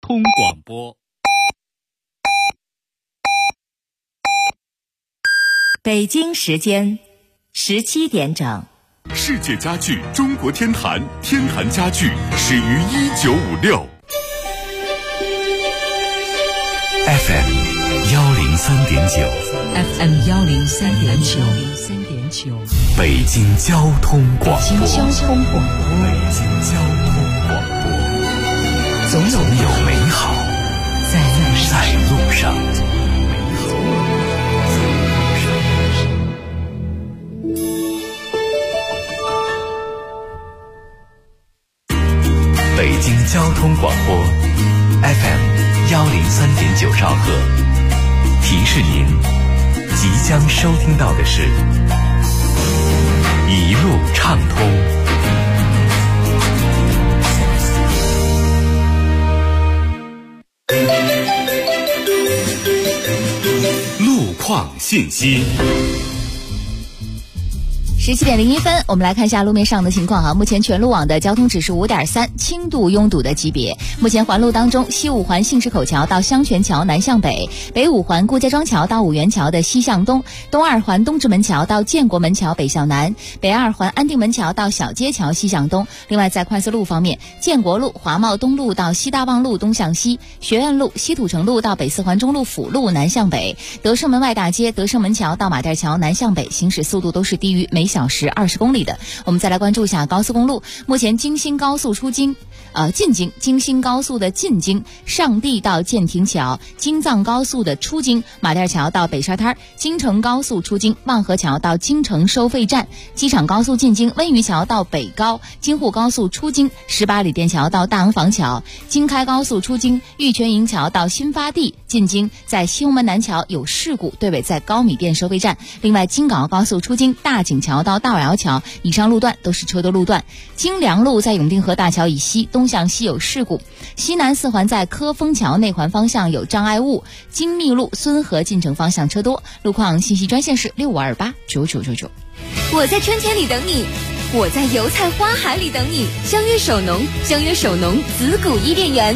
通广播。 北京时间17点整。 世界家具中国天坛，天坛家具始于1956。FM 103.9 103.9 北京交通广播。总有美好在路上。北京交通广播 FM 103.9兆赫，提示您即将收听到的是一路畅通。路况信息。 17点01分，我们来看一下路面上的情况哈。目前全路网的交通指数 5.3， 轻度拥堵的级别。目前环路当中，西五环信市口桥到香泉桥南向北，北五环顾家庄桥到五元桥的西向东，东二环东直门桥到建国门桥北向南，北二环安定门桥到小街桥西向东。另外在快速路方面，建国路、华贸东路到西大望路东向西，学院路、西土城路到北四环中路辅路南向北，德胜门外大街、德胜门桥到马甸桥南向北，行驶速度都是低于每小时20公里的。我们再来关注一下高速公路，目前京新高速出京进京，京新高速的进京，上地到建亭桥，京藏高速的出京，马甸桥到北沙滩，京承高速出京，望河桥到京承收费站，机场高速进京，温榆桥到北高，京沪高速出京，18里店桥到大昂房桥，京开高速出京，玉泉营桥到新发地进京，在西红门南桥有事故，队尾在高米店收费站。另外京港澳高速出京，大井桥到大瓦窑桥以上路段都是车多路段。京良路在永定河大桥以西东向西有事故，西南四环在科丰桥内环方向有障碍物，京密路孙河进城方向车多。路况信息专线是6528999999。 我在春天里等你，我在油菜花海里等你。相约首农，相约首农子谷伊甸园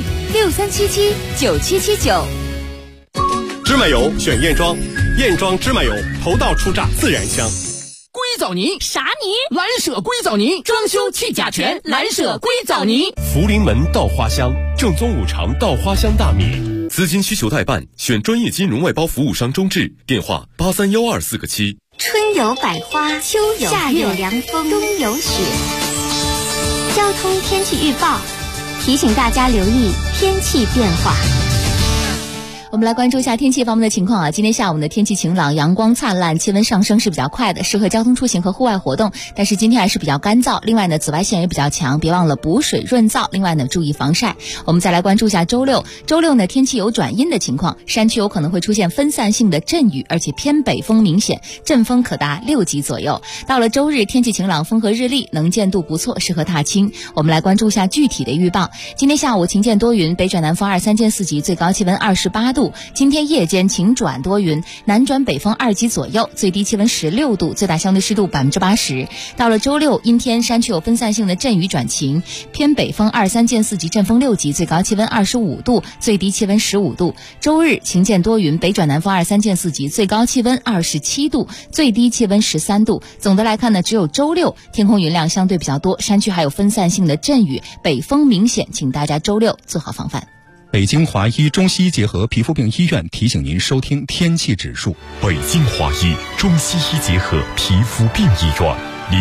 ，63779779。 芝麻油选燕庄，燕庄芝麻油头道出榨自然香。 硅藻泥啥泥？ 蓝舍硅藻泥，装修去甲醛，蓝舍硅藻泥。 福临门稻花香，正宗五常稻花香大米。资金需求代办，选专业金融外包服务商中智，电话831247个7。 春有百花，秋有夏有凉风，冬有雪。交通天气预报提醒大家留意天气变化。 我们来关注一下天气方面的情况啊。今天下午的天气晴朗，阳光灿烂，气温上升是比较快的，适合交通出行和户外活动。但是今天还是比较干燥，另外呢紫外线也比较强，别忘了补水润燥，另外呢注意防晒。我们再来关注一下周六呢天气有转阴的情况，山区有可能会出现分散性的阵雨，而且偏北风明显，阵风可达6级左右。到了周日天气晴朗，风和日丽，能见度不错，适合踏青。我们来关注一下具体的预报。今天下午晴见多云，北转南风2、3见4级，最高气温28度。今天夜间晴转多云，南转北风2级左右，最低气温16度，最大相对湿度80%。到了周六阴天，山区有分散性的阵雨转晴，偏北风2、3见4级，阵风6级，最高气温25度，最低气温15度。周日晴见多云，北转南风2、3见4级，最高气温27度，最低气温13度。总的来看呢，只有周六天空云量相对比较多，山区还有分散性的阵雨，北风明显，请大家周六做好防范。 北京华医中西医结合皮肤病医院提醒您收听天气指数。 北京华医中西医结合皮肤病医院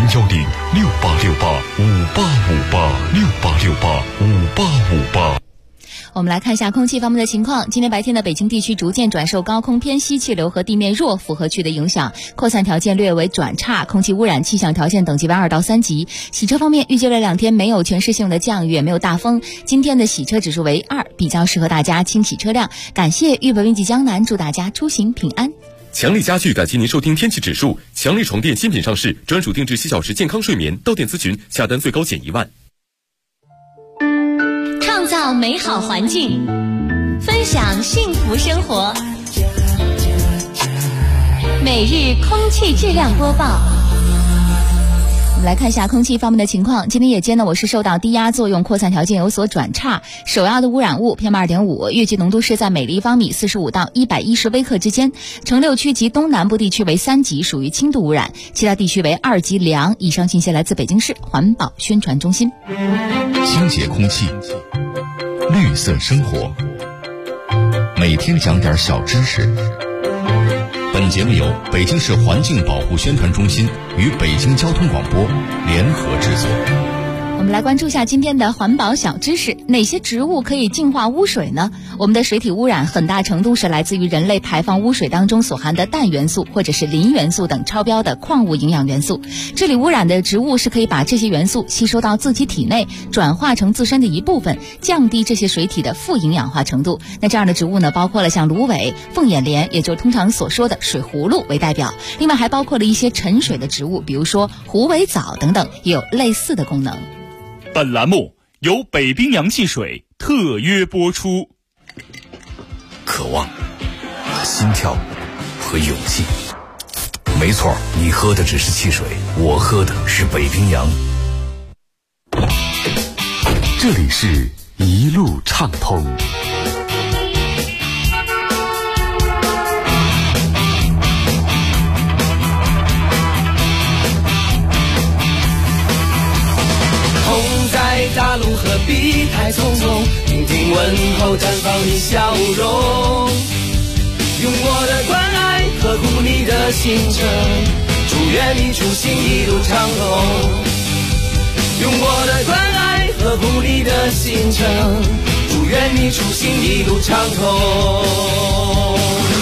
，0106868586868685858。 我们来看一下空气方面的情况。今天白天的北京地区逐渐转受高空偏西气流和地面弱负荷区的影响，扩散条件略为转差，空气污染气象条件等级为2到3级。洗车方面，预计这2天没有全市性的降雨，也没有大风，今天的洗车指数为2，比较适合大家清洗车辆。感谢豫北云集江南，祝大家出行平安。 强力家具感谢您收听天气指数。强力床垫新品上市，专属定制7小时健康睡眠，到店咨询，下单最高减1万。 创造美好环境，分享幸福生活。每日空气质量播报。 们来看一下空气方面的情况。今天夜间呢，我市受到低压作用，扩散条件有所转差，首要的污染物 PM2.5 预计浓度是在每立方米45到110微克之间。城六区及东南部地区为3级，属于轻度污染，其他地区为2级良。以上信息来自北京市环保宣传中心。 清洁空气，绿色生活，每天讲点小知识。本节目由北京市环境保护宣传中心与北京交通广播联合制作。 我们来关注一下今天的环保小知识。哪些植物可以净化污水呢？我们的水体污染很大程度是来自于人类排放污水当中所含的氮元素或者是磷元素等超标的矿物营养元素。治理污染的植物是可以把这些元素吸收到自己体内，转化成自身的一部分，降低这些水体的富营养化程度。那这样的植物呢，包括了像芦苇、凤眼莲，也就是通常所说的水葫芦为代表。另外还包括了一些沉水的植物，比如说虎尾藻等等，也有类似的功能。 本栏目由北冰洋汽水特约播出。 渴望、心跳和勇气。没错，你喝的只是汽水，我喝的是北冰洋。这里是一路畅通。 大路何必太匆匆，听听问候，绽放你笑容。用我的关爱呵护你的行程，祝愿你出行一路畅通。用我的关爱呵护你的行程，祝愿你出行一路畅通。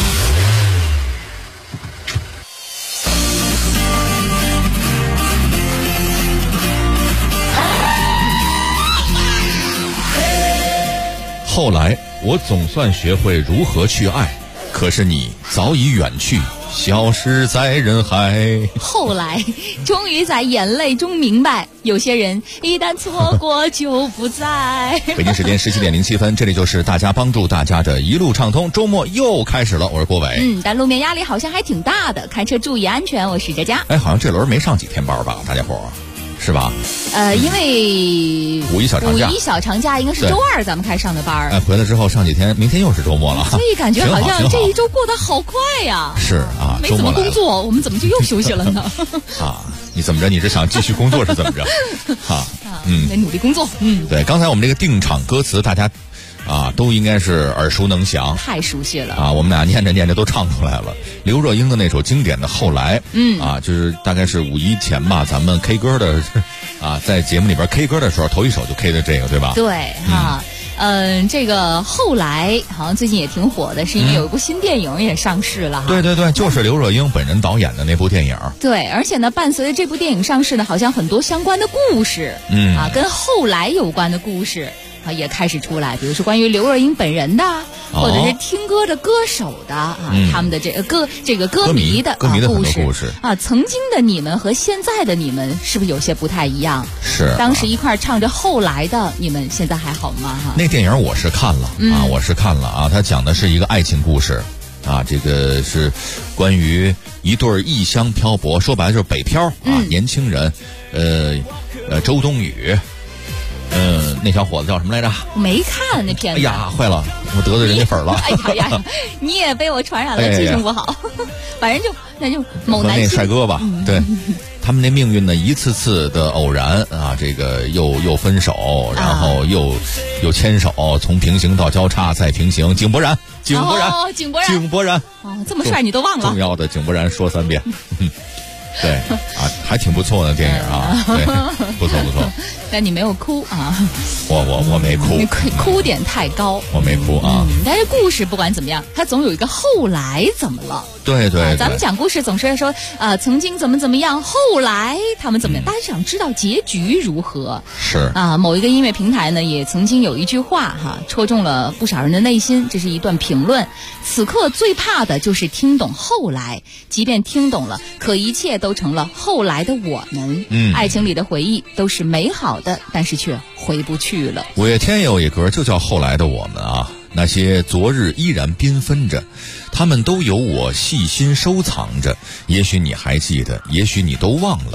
后来我总算学会如何去爱，可是你早已远去，消失在人海。 后来终于在眼泪中明白，有些人一旦错过就不在。 北京时间17:07，这里就是大家帮助大家的一路畅通，周末又开始了，我是郭伟。 但路面压力好像还挺大的，开车注意安全，我是佳佳。 好像这轮没上几天班吧，大家伙是吧？ 因为五一小长假应该是周二咱们开始上的班。 回来之后上几天，明天又是周末了， 所以感觉好像这一周过得好快呀。 是啊， 没怎么工作，我们怎么就又休息了呢？ 你怎么着？你是想继续工作是怎么着？ 得努力工作。 对，刚才我们这个定场歌词，大家都应该是耳熟能详， 太熟悉了我们俩念着都唱出来了。刘若英的那首经典的《后来》，就是大概是五一前吧，咱们 K 歌的在节目里边 K 歌的时候，头一首就 K 的这个，对吧？ 对这个后来好像最近也挺火的，是因为有一部新电影也上市了对对对，就是刘若英本人导演的那部电影。 对，而且呢，伴随着这部电影上市呢，好像很多相关的故事，跟后来有关的故事也开始出来，比如说关于刘若英本人的，或者是听歌的歌手的他们的这个歌迷的故事曾经的你们和现在的你们是不是有些不太一样？ 是， 当时一块唱着后来的你们现在还好吗？ 那电影我是看了它讲的是一个爱情故事这个是关于一对异乡漂泊，说白了就是北漂年轻人，周冬雨。那小伙子叫什么来着？ 我没看那片子。 哎呀，坏了，我得罪人家粉了。 哎呀，你也被我传染了，记性不好。反正那就某男那帅哥吧，对。他们那命运呢，一次次的偶然这个又分手，然后又牵手，从平行到交叉再平行。井柏然， 景柏然，这么帅你都忘了？ 重要的景柏然说3遍。对还挺不错的电影对，不错。 但你没有哭我没哭， 你哭点太高， 我没哭但是故事不管怎么样，它总有一个后来怎么了？ 对， 咱们讲故事总是说曾经怎么样，后来他们怎么样，大家想知道结局如何。 是某一个音乐平台呢，也曾经有一句话戳中了不少人的内心，这是一段评论：此刻最怕的就是听懂后来，即便听懂了，可一切都成了后来的我们。爱情里的回忆都是美好的，但是却回不去了。 五月天有一歌就叫《后来的我们》那些昨日依然缤纷着，他们都有我细心收藏着。也许你还记得，也许你都忘了，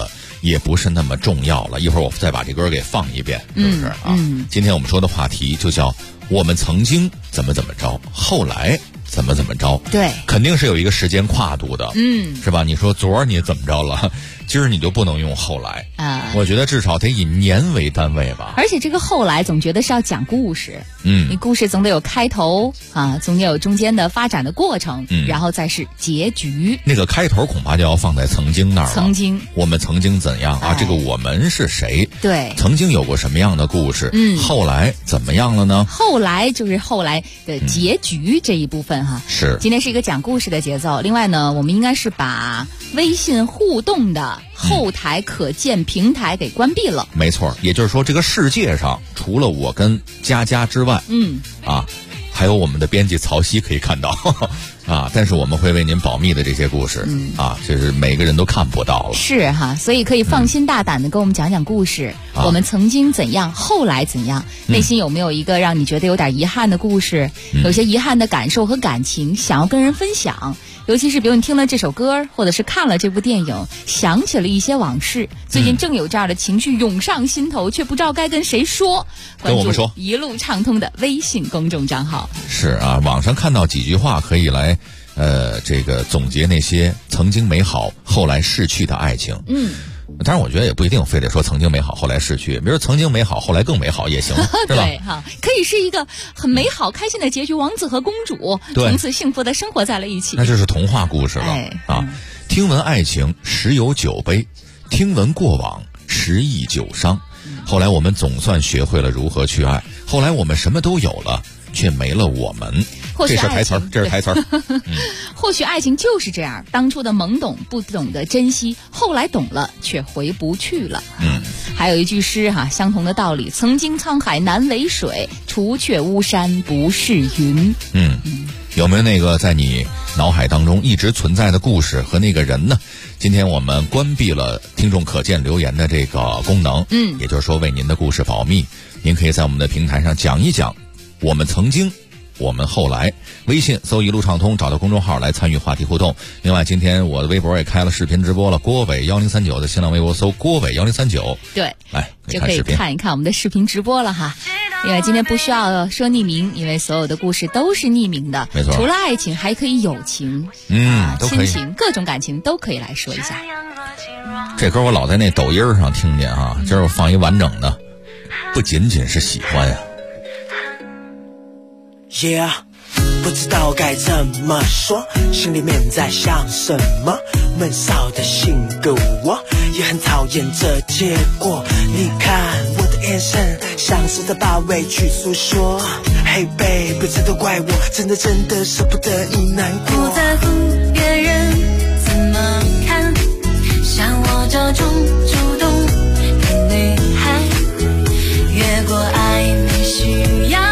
也不是那么重要了。一会儿我再把这歌给放一遍，是不是啊？今天我们说的话题就叫我们曾经怎么着，后来怎么着。 对， 肯定是有一个时间跨度的，是吧？你说昨儿你怎么着了，今儿你就不能用后来啊？我觉得至少得以年为单位吧。 而且这个后来总觉得是要讲故事，你故事总得有开头啊，总得有中间的发展的过程，然后再是结局。 那个开头恐怕就要放在曾经那儿了。曾经，我们曾经怎样啊？这个我们是谁？ 对， 曾经有过什么样的故事？后来怎么样了呢？ 后来就是后来的结局这一部分哈。 是， 今天是一个讲故事的节奏。另外呢，我们应该是把微信互动的后台可见平台给关闭了。 没错，也就是说这个世界上除了我跟佳佳之外，还有我们的编辑曹曦可以看到啊，但是我们会为您保密的这些故事就是每个人都看不到了。 是哈，所以可以放心大胆的跟我们讲讲故事，我们曾经怎样，后来怎样，内心有没有一个让你觉得有点遗憾的故事，有些遗憾的感受和感情想要跟人分享。尤其是比如你听了这首歌，或者是看了这部电影，想起了一些往事，最近正有这样的情绪涌上心头，却不知道该跟谁说， 跟我们说一路畅通的微信公众账号。 是啊，网上看到几句话可以来这个总结那些曾经美好后来逝去的爱情。当然我觉得也不一定非得说曾经美好后来逝去，比如曾经美好后来更美好也行是吧？ 对哈，可以是一个很美好开心的结局，王子和公主从此幸福的生活在了一起。 那就是童话故事了啊！听闻爱情十有九悲，听闻过往十忆九伤。后来我们总算学会了如何去爱，后来我们什么都有了，却没了我们。这是台词儿， 或许爱情就是这样，当初的懵懂不懂得珍惜，后来懂了却回不去了。还有一句诗相同的道理，曾经沧海难为水，除却巫山不是云。有没有那个在你脑海当中一直存在的故事和那个人呢？今天我们关闭了听众可见留言的这个功能，也就是说为您的故事保密，您可以在我们的平台上讲一讲我们曾经我们后来。微信搜一路畅通，找到公众号来参与话题互动。另外今天我的微博也开了视频直播了，郭伟1039的新浪微博搜郭伟1039， 对， 来就可以看一看我们的视频直播了哈。因为今天不需要说匿名，因为所有的故事都是匿名的， 没错， 除了爱情还可以友情， 都可以， 亲情，各种感情都可以来说一下。 这歌我老在那抖音上听见今儿我放一完整的，不仅仅是喜欢呀。 Yeah， 不知道该怎么说，心里面在想什么，闷骚的性格我也很讨厌这结果。你看我的眼神像是在把委屈诉说， Hey baby， 这都怪我，真的舍不得你难过。 不在乎别人怎么看，像我这种主动的女孩，越过爱你需要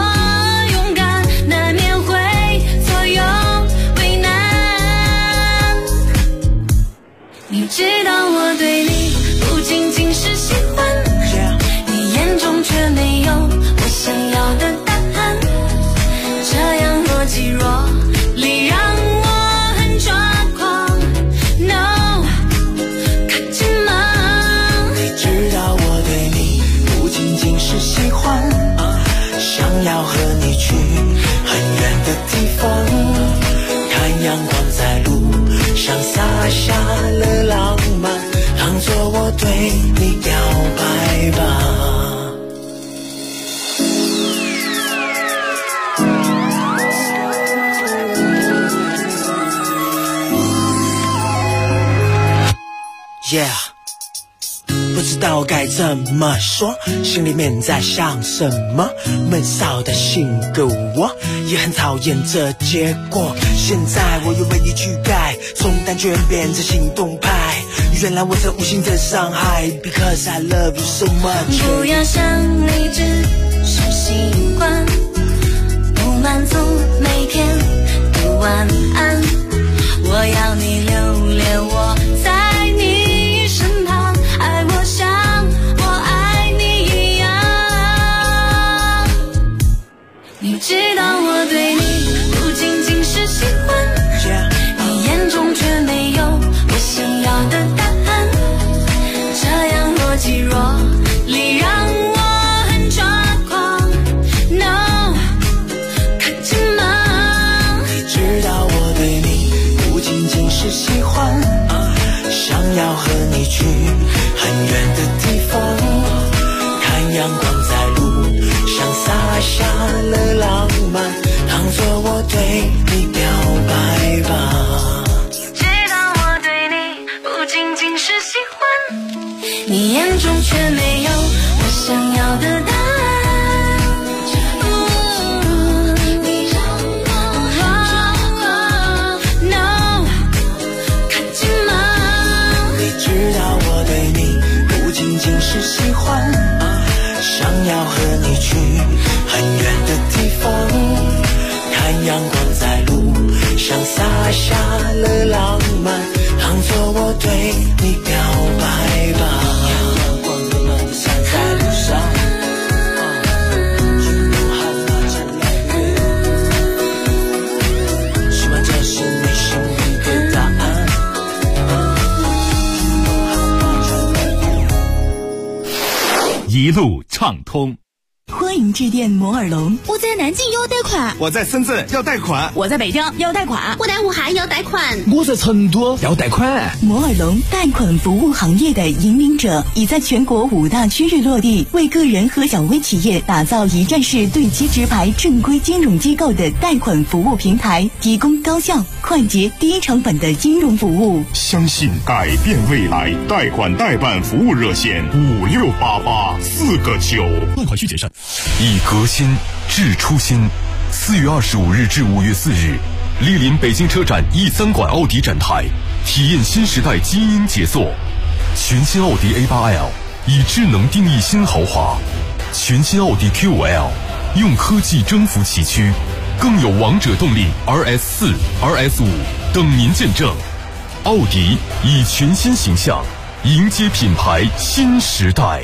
你知道我对你不仅仅是喜欢，你眼中却没有我想要的答案，这样若即若离让我很抓狂。 No， 靠近吗？ 你知道我对你不仅仅是喜欢，想要和你去很远的地方，看阳光在路上洒下了浪漫，当作我对你表白吧。Yeah， 不知道该怎么说，心里面在想什么，闷骚的性格我也很讨厌这结果。现在我又为你去改，从单纯变成行动派，原来我这无心的伤害 Because I love you so much。 不要想你只是习惯，不满足每天的晚安，我要你留恋我在你身旁，爱我像我爱你一样。你知道我对你不仅仅是喜欢，你眼中却没有我想要的答案， 肌弱，力让我很抓狂。No， 看见吗？ 你知道我对你不仅仅是喜欢，想要和你去很远的地方，看阳光在路上洒下了浪漫，当作我对你表白吧。 知道我对你不仅仅是喜欢，你眼中却没有我想要的答案。你让我很抓狂。No， 看见吗？ 你知道我对你不仅仅是喜欢，想要和你去很远的地方，看阳光在路上洒下了浪漫，当作我对你表白吧。阳光的梦想在路上，去武汉那站来月，希望这是你心里的答案。 一路畅通。 欢迎致电摩尔龙。 我在南京要贷款， 我在深圳要贷款， 我在北京要贷款， 我在武汉要贷款， 我在成都要贷款。 摩尔龙贷款服务行业的引领者，已在全国5大区域落地，为个人和小微企业打造一站式对接直排正规金融机构的贷款服务平台，提供高效、快捷、低成本的金融服务。 相信改变未来，贷款代办服务热线5688-4个9。 贷款需谨慎。 以革新致初心。4月25日至5月4日，莅临北京车展E3馆奥迪展台，体验新时代基因杰作。全新奥迪 A8L 以智能定义新豪华，全新奥迪 Q5L 用科技征服崎岖，更有王者动力 RS4、RS5 等您见证。奥迪以全新形象迎接品牌新时代。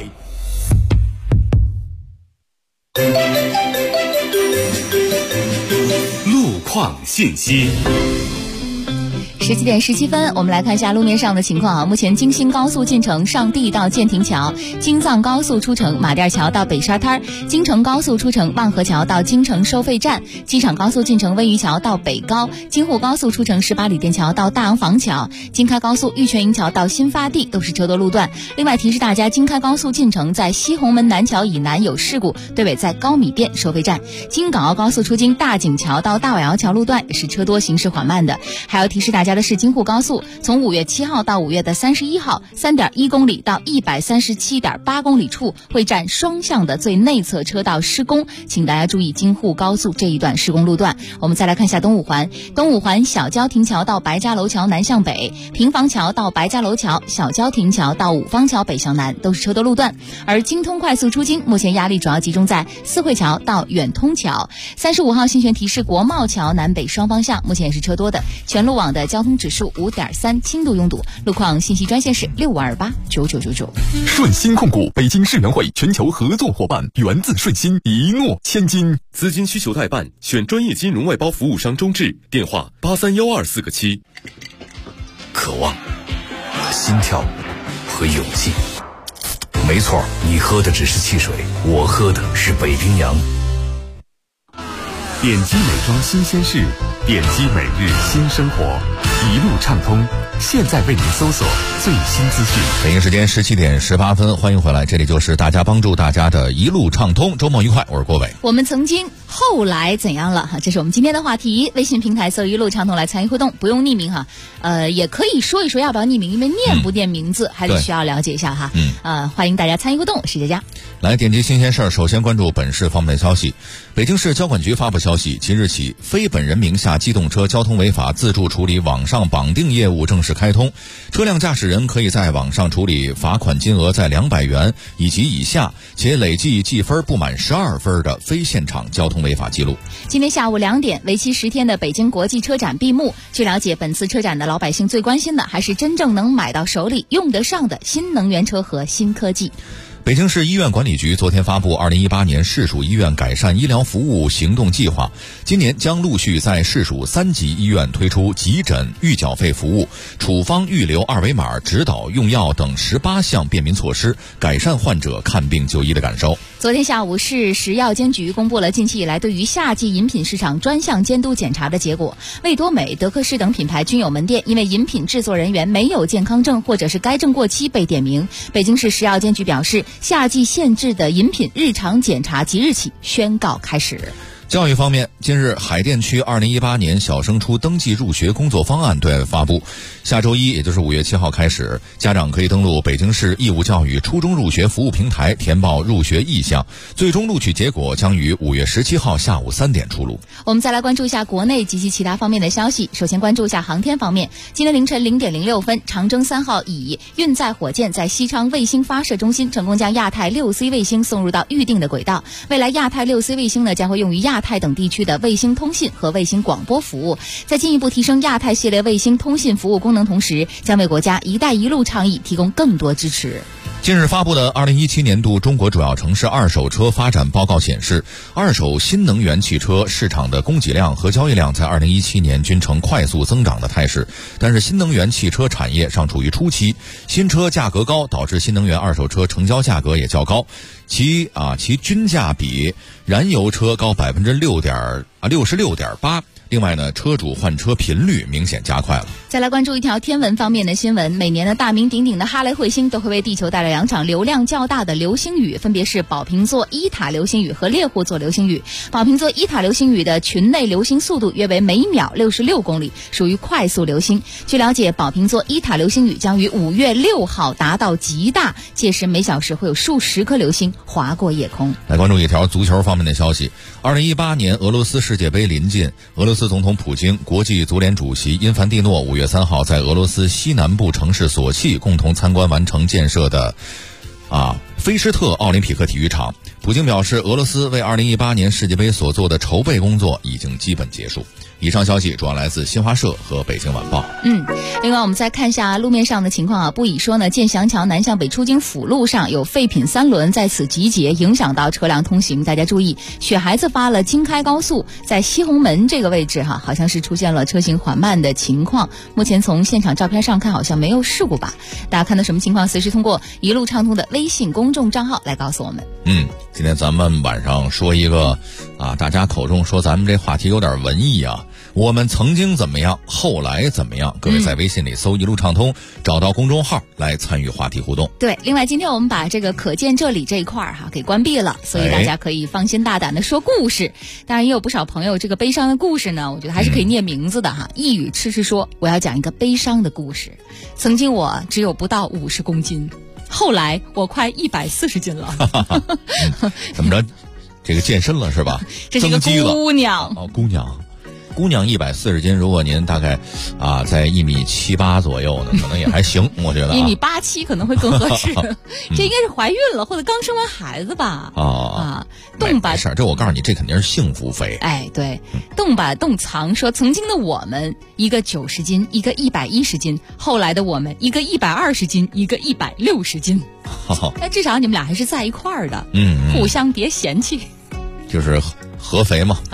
路况信息。 17点17分，我们来看一下路面上的情况啊。目前京新高速进城上地到建亭桥，京藏高速出城马甸桥到北沙滩，京承高速出城望河桥到京承收费站，机场高速进城温榆桥到北高，京沪高速出城18里店桥到大洋坊桥，京开高速玉泉营桥到新发地都是车多路段。另外提示大家，京开高速进城在西红门南桥以南有事故，对尾在高米店收费站。京港澳高速出京大井桥到大尾窑桥路段也是车多行驶缓慢的。还要提示大家的是，京沪高速从5月7号到5月的31号 3.1 公里到 137.8 公里处会占双向的最内侧车道施工，请大家注意京沪高速这一段施工路段。我们再来看一下东五环，东五环小交亭桥到白家楼桥南向北，平房桥到白家楼桥，小交亭桥到五方桥北向南都是车多路段。而京通快速出京目前压力主要集中在四惠桥到远通桥。35号新权提示国贸桥南北双方向目前也是车多的，全路网的交通指数5.3，轻度拥堵。路况信息专线是65289999。 顺鑫控股北京世园会全球合作伙伴，源自顺鑫，一诺千金。资金需求代办，选专业金融外包服务商中智，电话83124个7。 渴望、心跳和勇气。没错，你喝的只是汽水，我喝的是北冰洋。 点击美妆新鲜事，点击每日新生活，一路畅通。现在为您搜索最新资讯。 北京时间17点18分，欢迎回来，这里就是大家帮助大家的一路畅通，周末愉快，我是郭伟。 我们曾经后来怎样了哈？这是我们今天的话题。微信平台搜一路畅通来参与互动，不用匿名哈。也可以说一说要不要匿名，因为念不念名字还得需要了解一下哈。欢迎大家参与互动，是佳佳。 来点击新鲜事儿，首先关注本市方面的消息。北京市交管局发布消息，即日起，非本人名下机动车交通违法自助处理网上绑定业务正式开通，车辆驾驶人可以在网上处理罚款金额在200元以及以下，且累计记分不满12分的非现场交通违法记录。 今天下午2点，为期10天的北京国际车展闭幕。据了解，本次车展的老百姓最关心的还是真正能买到手里、用得上的新能源车和新科技。 北京市医院管理局昨天发布2018年市属医院改善医疗服务行动计划，今年将陆续在市属3级医院推出急诊预缴费服务、处方预留二维码、指导用药等18项便民措施，改善患者看病就医的感受。 昨天下午，市食药监局公布了近期以来对于夏季饮品市场专项监督检查的结果。味多美、德克士等品牌均有门店因为饮品制作人员没有健康证或者是该证过期被点名。北京市食药监局表示，夏季限制的饮品日常检查即日起宣告开始。 教育方面，近日海淀区2018年小升初登记入学工作方案对外发布，下周一也就是5月7号开始，家长可以登录北京市义务教育初中入学服务平台填报入学意向，最终录取结果将于5月17号下午3点出炉。 我们再来关注一下国内及其他方面的消息。首先关注一下航天方面，今天凌晨0点06分，长征3号乙运载火箭在西昌卫星发射中心成功将亚太 6C 卫星送入到预定的轨道。未来亚太 6C 卫星呢将会用于亚太等地区的卫星通信和卫星广播服务，在进一步提升亚太系列卫星通信服务功能同时，将为国家“一带一路”倡议提供更多支持。 近日发布的2017年度中国主要城市二手车发展报告显示，二手新能源汽车市场的供给量和交易量在2017年均呈快速增长的态势，但是新能源汽车产业尚处于初期，新车价格高导致新能源二手车成交价格也较高，其均价比燃油车高66.8%。另外呢，车主换车频率明显加快了。 再来关注一条天文方面的新闻，每年的大名鼎鼎的哈雷彗星都会为地球带来2场流量较大的流星雨，分别是宝瓶座伊塔流星雨和猎户座流星雨。宝瓶座伊塔流星雨的群内流星速度约为每秒66公里，属于快速流星。据了解，宝瓶座伊塔流星雨将于5月6号达到极大，届时每小时会有数十颗流星划过夜空。 来关注一条足球方面的消息，2018年俄罗斯世界杯临近，俄罗斯总统普京、国际足联主席因凡蒂诺5月3号在俄罗斯西南部城市索契共同参观完成建设的菲施特奥林匹克体育场。普京表示，俄罗斯为2018年世界杯所做的筹备工作已经基本结束。以上消息主要来自新华社和北京晚报。 另外我们再看一下路面上的情况不以说呢，建祥桥南向北出京辅路上有废品3轮在此集结，影响到车辆通行，大家注意。雪孩子发了京开高速在西红门这个位置好像是出现了车行缓慢的情况，目前从现场照片上看好像没有事故吧。大家看到什么情况，随时通过一路畅通的微信公众账号来告诉我们。 今天咱们晚上说一个大家口中说咱们这话题有点文艺我们曾经怎么样，后来怎么样？各位在微信里搜一路畅通，找到公众号来参与话题互动。 对，另外今天我们把这个可见这里这一块给关闭了，所以大家可以放心大胆的说故事。当然也有不少朋友这个悲伤的故事呢，我觉得还是可以念名字的一语痴说，我要讲一个悲伤的故事。曾经我只有不到50公斤，后来我快140斤了。 怎么着？这个健身了是吧？ 这是一个姑娘。 姑娘140斤，如果您大概在1.78米左右呢，可能也还行，我觉得 1.87米可能会更合适。这应该是怀孕了或者刚生完孩子吧？动吧， 没事，这我告诉你，这肯定是幸福肥。 对，动吧动藏说，曾经的我们一个90斤，一个110斤，后来的我们一个120斤，一个160斤。但至少你们俩还是在一块儿的，互相别嫌弃。 就是合肥嘛。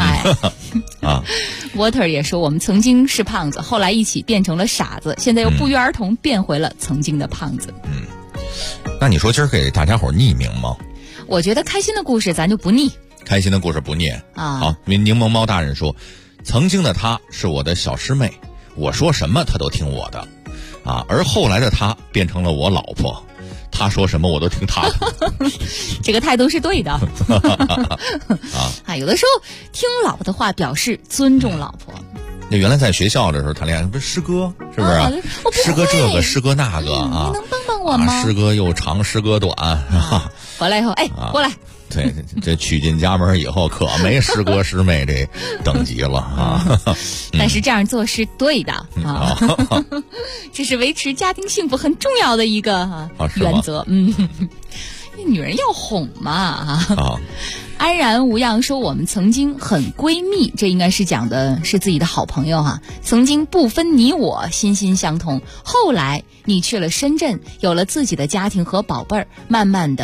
Water 也说，我们曾经是胖子，后来一起变成了傻子，现在又不约而同变回了曾经的胖子。 那你说今儿给大家伙匿名吗？ 我觉得开心的故事咱就不匿， 开心的故事不念好，柠檬猫大人说，曾经的她是我的小师妹，我说什么她都听我的而后来的她变成了我老婆，他说什么我都听他的。 这个态度是对的。有的时候听老婆的话表示尊重老婆。 那原来在学校的时候谈恋爱，不是师哥是不是？师哥这个师哥那个你能帮帮我吗？ 师哥又长师哥短回来以后过来。 对，这娶进家门以后可没师哥师妹这等级了但是这样做是对的这是维持家庭幸福很重要的一个原则。女人要哄嘛安然无恙说，我们曾经很闺蜜，这应该是讲的是自己的好朋友曾经不分你我，心心相通，后来你去了深圳，有了自己的家庭和宝贝儿，慢慢的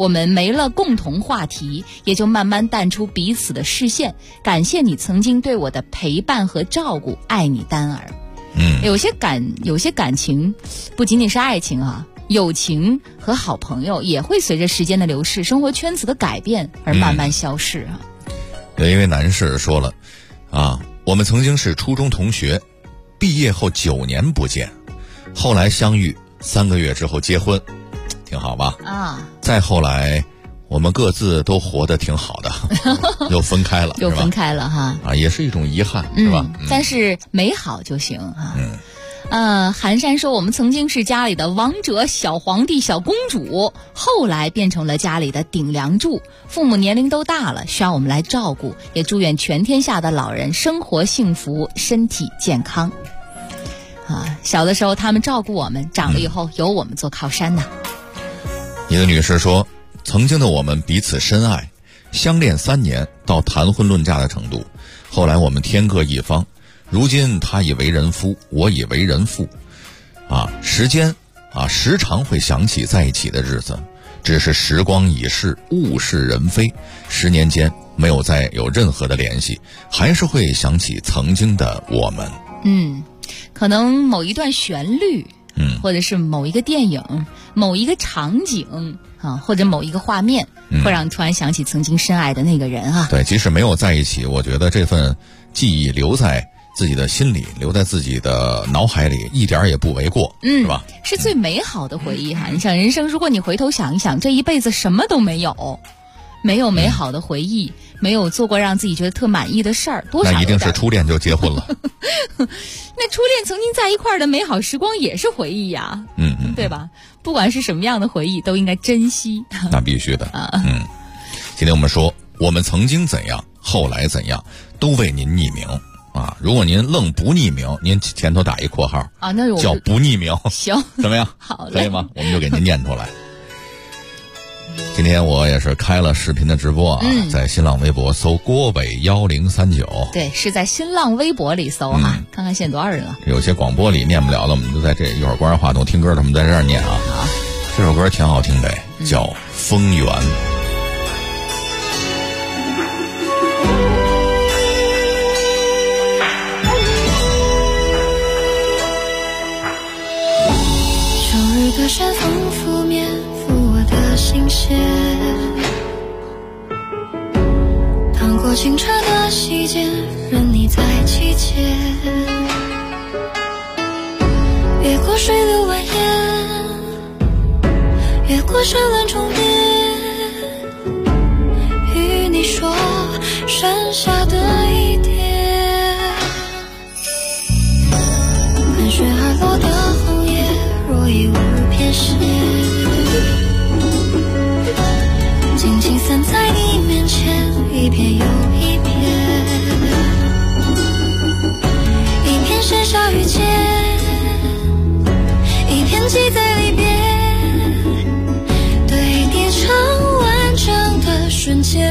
我们没了共同话题，也就慢慢淡出彼此的视线。感谢你曾经对我的陪伴和照顾，爱你丹儿。有些感情不仅仅是爱情啊，友情和好朋友也会随着时间的流逝、生活圈子的改变而慢慢消逝啊。 有一位男士说了啊，我们曾经是初中同学，毕业后9年不见，后来相遇3个月之后结婚，挺好吧？啊，再后来我们各自都活得挺好的，又分开了， 又分开了哈。 啊，也是一种遗憾，是吧？ 但是美好就行哈。寒山说，我们曾经是家里的王者、小皇帝、小公主，后来变成了家里的顶梁柱。父母年龄都大了，需要我们来照顾，也祝愿全天下的老人生活幸福，身体健康。啊，小的时候他们照顾我们，长了以后有我们做靠山呐。 一个女士说，曾经的我们彼此深爱，相恋3年到谈婚论嫁的程度，后来我们天各一方，如今他已为人夫，我已为人父，时间时常会想起在一起的日子，只是时光已逝，物是人非，10年间没有再有任何的联系，还是会想起曾经的我们。 可能某一段旋律，或者是某一个电影、某一个场景或者某一个画面，会让你突然想起曾经深爱的那个人啊。 对，即使没有在一起，我觉得这份记忆留在自己的心里，留在自己的脑海里，一点也不为过，是吧？ 是最美好的回忆哈。你想，人生如果你回头想一想，这一辈子什么都没有，没有美好的回忆，没有做过让自己觉得特满意的事儿，多少那一定是初恋就结婚了。 那初恋曾经在一块儿的美好时光也是回忆呀，对吧？不管是什么样的回忆，都应该珍惜。 那必须的。今天我们说，我们曾经怎样，后来怎样，都为您匿名啊！如果您愣不匿名，您前头打一括号啊，那叫不匿名， 行， 怎么样？ 好嘞， 可以吗？我们就给您念出来。今天我也是开了视频的直播在新浪微博搜郭伟1039， 对，是在新浪微博里搜看看现在多少人了。 有些广播里念不了了，我们就在这一会儿关上话筒听歌，他们在这儿念啊。 好， 这首歌挺好听的，叫《风缘》。 秋日的山风拂面拂我的心弦，趟过清澈的溪涧，任你在其间，越过水流蜿蜒，越过山峦重叠，与你说山下的一点，盘旋而落的红叶若已无边线，静静散在你面前，一片又一片，一片盛夏遇见，一片记在里边，堆叠成完整的瞬间。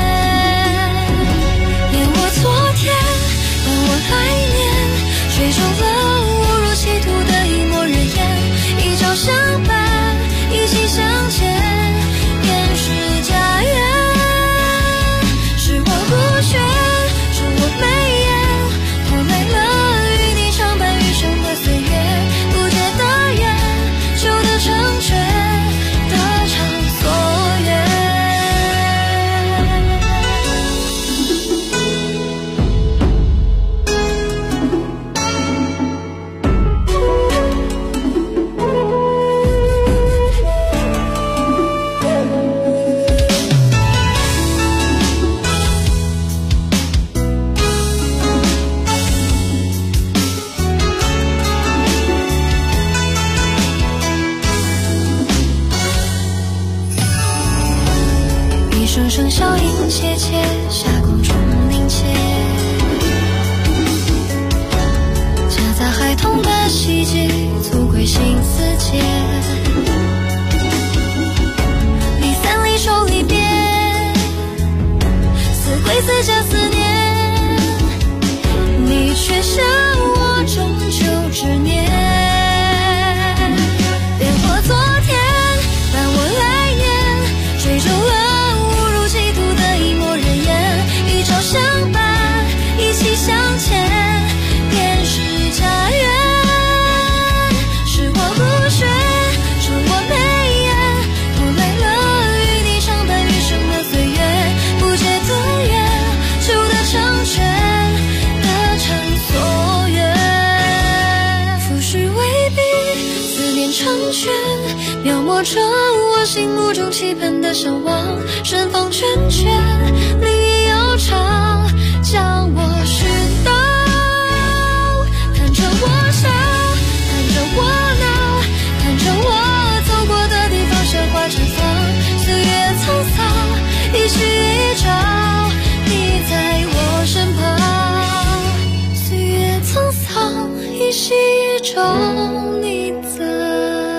连我昨天，伴我来年，追逐了误入歧途的一抹人烟，一朝相伴，一起向前，便是家园。是我不倦，是我眉眼，拖累了与你常伴余生的岁月，不解的缘，求得成全，得偿所愿。声声笑音切切，霞光中凝结，夹杂孩童的细节，足归心似箭。离散离愁离别，似归似家思念，你却向我终究执念。连我昨天，伴我来年，追着我心目中期盼的向往，顺风卷卷，你悠长，将我寻到，看着我笑，看着我闹，看着我走过的地方，鲜花绽放，岁月沧桑，一夕一朝，你在我身旁，岁月沧桑，一夕一朝，你在。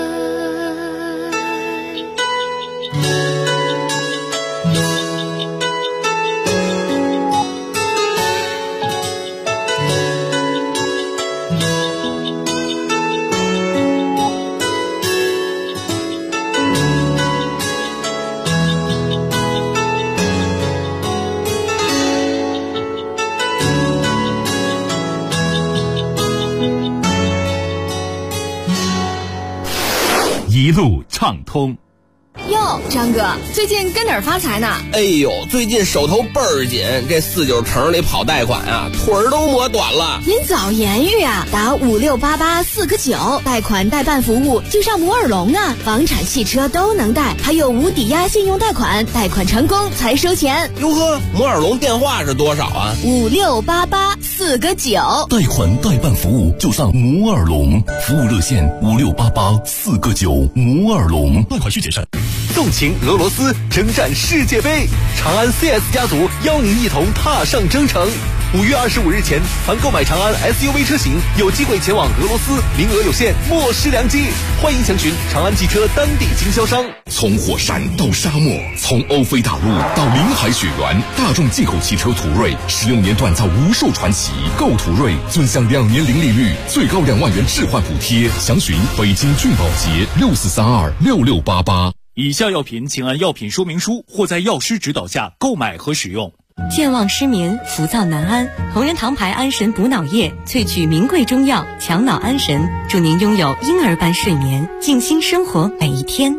一路畅通。 哟，张哥，最近跟哪儿发财呢？ 哎呦，最近手头倍儿紧，这49城里跑贷款啊，腿儿都磨短了。 您早言语啊，打5688-4个9，贷款代办服务就上摩尔龙啊，房产、汽车都能贷，还有无抵押信用贷款，贷款成功才收钱。 哟呵，摩尔龙电话是多少啊 ？5688-4个9， 贷款代办服务就上摩尔龙，服务热线5688-4个9，摩尔龙，贷款需谨慎。 纵情俄罗斯，征战世界杯，长安 CS 家族邀您一同踏上征程。5月25日前，凡购买长安 SUV 车型，有机会前往俄罗斯，名额有限，莫失良机。欢迎详询长安汽车当地经销商。 从火山到沙漠，从欧非大陆到临海雪原，大众进口汽车途锐16年锻造无数传奇。购途锐尊享2年零利率，最高2万元置换补贴。详询北京俊宝洁64326688。 以下药品请按药品说明书或在药师指导下购买和使用。 健忘失眠、浮躁难安，同仁堂牌安神补脑液萃取名贵中药，强脑安神，祝您拥有婴儿般睡眠，静心生活每一天。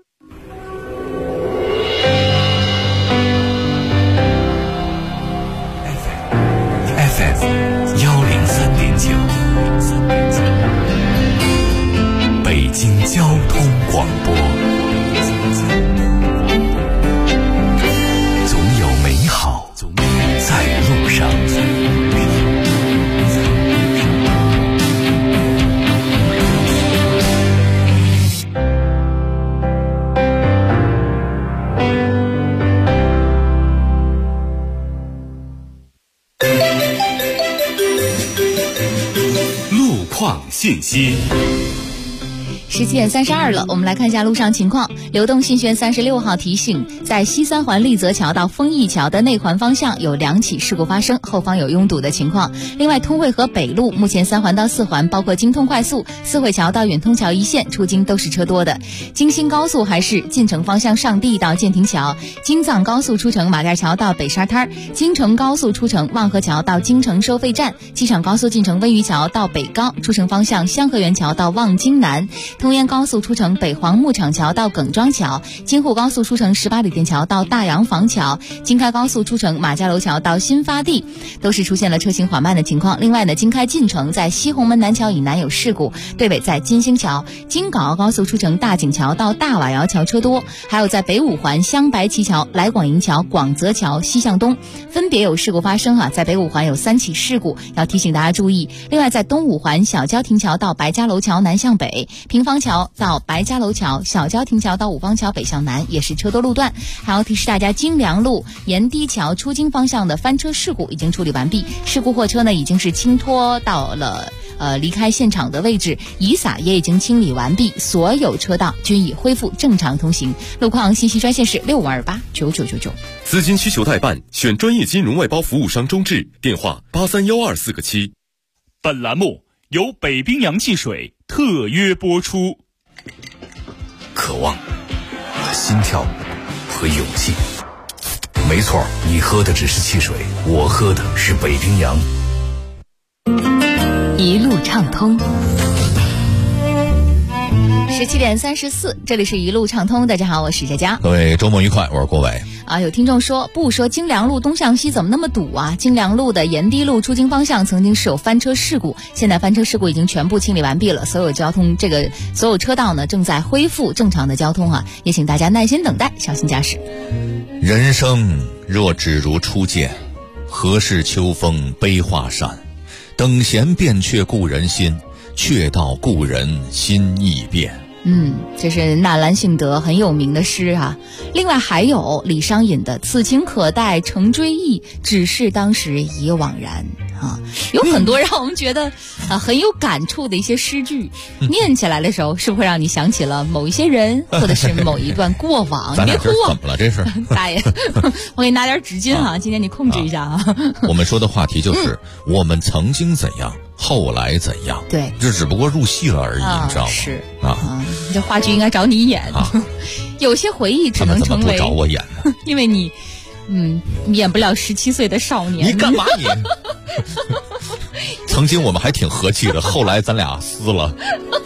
FM 103.9，北京交通广播。总有美好在路上。路况信息。 17点32了，我们来看一下路上情况。流动信轩36号提醒，在西三环丽泽桥到丰益桥的内环方向有2起事故发生，后方有拥堵的情况。另外，通惠河北路目前3环到4环，包括京通快速、四惠桥到远通桥一线出京都是车多的。京新高速还是进城方向上地到建亭桥，京藏高速出城马甸桥到北沙滩，京承高速出城望河桥到京城收费站，机场高速进城温榆桥到北高，出城方向香河园桥到望京南。通燕高速出城北黄牧场桥到耿庄桥，京沪高速出城18里店桥到大洋房桥，京开高速出城马家楼桥到新发地，都是出现了车行缓慢的情况。另外呢，京开进城在西红门南桥以南有事故，对尾在金星桥，京港澳高速出城大井桥到大瓦窑桥车多，还有在北五环湘白旗桥、来广营桥、广泽桥西向东分别有事故发生在北五环有3起事故，要提醒大家注意。另外在东五环小交亭桥到白家楼桥南向北，平房桥到白家楼桥、小交亭桥到五方桥北向南也是车多路段。还要提示大家，京良路沿堤桥出京方向的翻车事故已经处理完毕，事故货车呢已经是轻拖到了离开现场的位置，雨洒也已经清理完毕，所有车道均已恢复正常通行。路况信息专线是65289999。 资金需求代办，选专业金融外包服务商中智，电话8312-4个7。 本栏目由北冰洋汽水特约播出。 渴望、心跳和勇气。没错，你喝的只是汽水，我喝的是北冰洋。 一路畅通。 17点34，这里是一路畅通。大家好，我是佳佳。 各位周末愉快，我是郭伟。 有听众说，不说京良路东向西怎么那么堵啊？京良路的延堤路出京方向曾经是有翻车事故，现在翻车事故已经全部清理完毕了，所有车道呢正在恢复正常的交通啊，也请大家耐心等待，小心驾驶。 人生若只如初见，何事秋风悲画扇？等闲变却故人心，却道故人心易变。 这是纳兰性德很有名的诗啊。另外还有李商隐的此情可待成追忆，只是当时已惘然啊。有很多让我们觉得很有感触的一些诗句，念起来的时候是不是会让你想起了某一些人或者是某一段过往？ 咱俩别哭啊， 怎么了这是？ 大爷，我给你拿点纸巾啊，今天你控制一下啊。 我们说的话题就是我们曾经怎样，后来怎样？ 对， 这只不过入戏了而已，你知道吗？ 是这话剧应该找你演。有些回忆只能成为， 他们怎么不找我演呢？ 因为你演不了17岁的少年。 你干嘛你？曾经我们还挺和气的，后来咱俩撕了。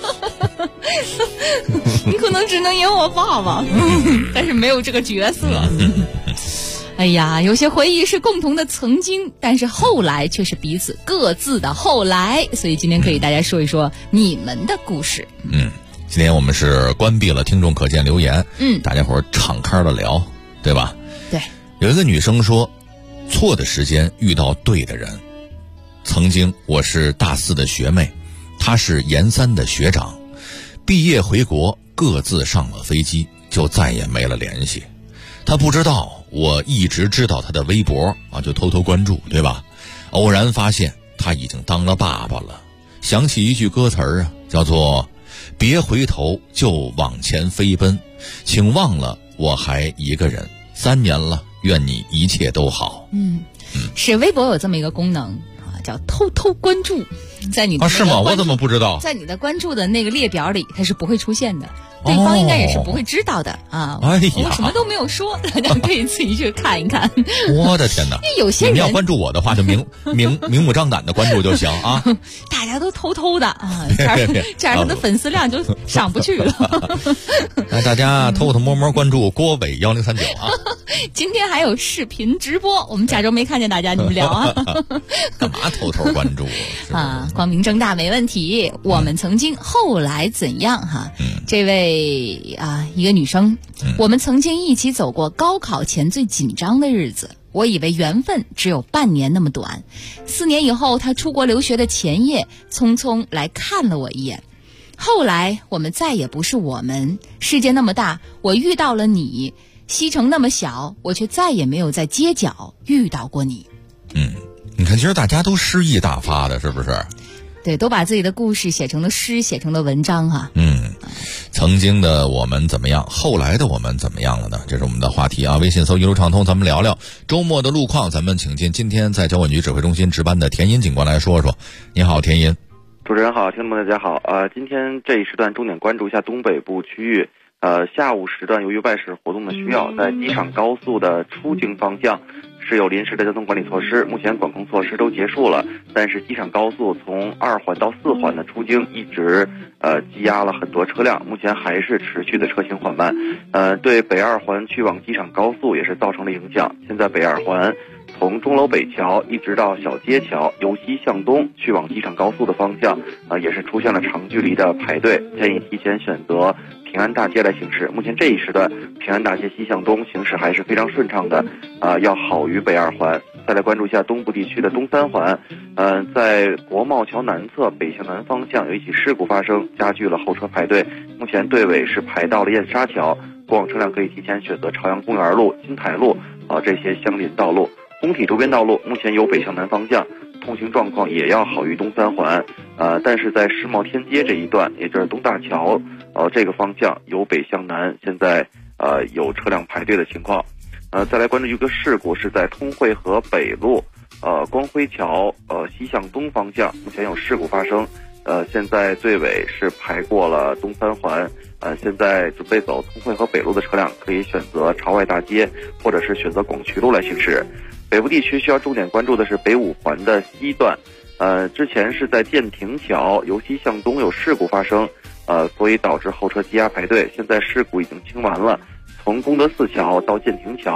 你可能只能演我爸爸，但是没有这个角色。哎呀，有些回忆是共同的曾经，但是后来却是彼此各自的后来。所以今天可以大家说一说你们的故事。 今天我们是关闭了听众可见留言，大家伙敞开的聊，对吧？ 对。 有一个女生说，错的时间遇到对的人。曾经我是大4的学妹，她是研3的学长，毕业回国各自上了飞机，就再也没了联系。她不知道我一直知道她的微博啊，就偷偷关注，对吧？偶然发现她已经当了爸爸了，想起一句歌词啊，叫做别回头就往前飞奔，请忘了我还一个人，3年了，愿你一切都好。 是微博有这么一个功能叫偷偷关注，在你的是吗？我怎么不知道？ 在你的关注的那个列表里，它是不会出现的，对方应该也是不会知道的啊。 哎呀， 我什么都没有说，大家可以自己去看一看。 我的天哪！ 有些人你要关注我的话，就明目张胆的关注就行啊。 大家都偷偷的啊，这样他的粉丝量就上不去了。 那大家偷偷摸摸关注郭伟1039啊。 今天还有视频直播，我们假装没看见大家，你们聊啊。 干嘛偷偷关注啊？光明正大没问题。我们曾经后来怎样哈？这位一个女生，我们曾经一起走过高考前最紧张的日子。我以为缘分只有半年那么短，4年以后，她出国留学的前夜，匆匆来看了我一眼。后来我们再也不是我们，世界那么大，我遇到了你。西城那么小，我却再也没有在街角遇到过你。 你看，其实大家都诗意大发的，是不是？ 对，都把自己的故事写成了诗，写成了文章哈。 曾经的我们怎么样，后来的我们怎么样了呢？这是我们的话题啊。微信搜一路畅通，咱们聊聊周末的路况。咱们请进今天在交管局指挥中心值班的田音警官来说说。你好，田音。 主持人好，听众们大家好。今天这一时段重点关注一下东北部区域。下午时段由于外事活动的需要，在机场高速的出京方向是有临时的交通管理措施，目前管控措施都结束了，但是机场高速从2环到4环的出京一直积压了很多车辆，目前还是持续的车行缓慢。对北2环去往机场高速也是造成了影响。现在北2环从钟楼北桥一直到小街桥，由西向东去往机场高速的方向也是出现了长距离的排队，建议提前选择平安大街来行驶。目前这一时段平安大街西向东行驶还是非常顺畅的，要好于北2环。再来关注一下东部地区的东3环，在国贸桥南侧北向南方向有一起事故发生，加剧了候车排队，目前队尾是排到了燕莎桥，过往车辆可以提前选择朝阳公园路、金台路这些相邻道路。工体周边道路目前由北向南方向通行状况也要好于东3环，但是在世贸天阶这一段，也就是东大桥这个方向由北向南，现在有车辆排队的情况。再来关注一个事故，是在通惠河北路光辉桥西向东方向，目前有事故发生，现在队尾是排过了东3环，现在准备走通惠河北路的车辆可以选择朝外大街或者是选择广渠路来行驶。北部地区需要重点关注的是北5环的西段，之前是在建亭桥由西向东有事故发生，所以导致后车积压排队，现在事故已经清完了，从功德寺桥到建亭桥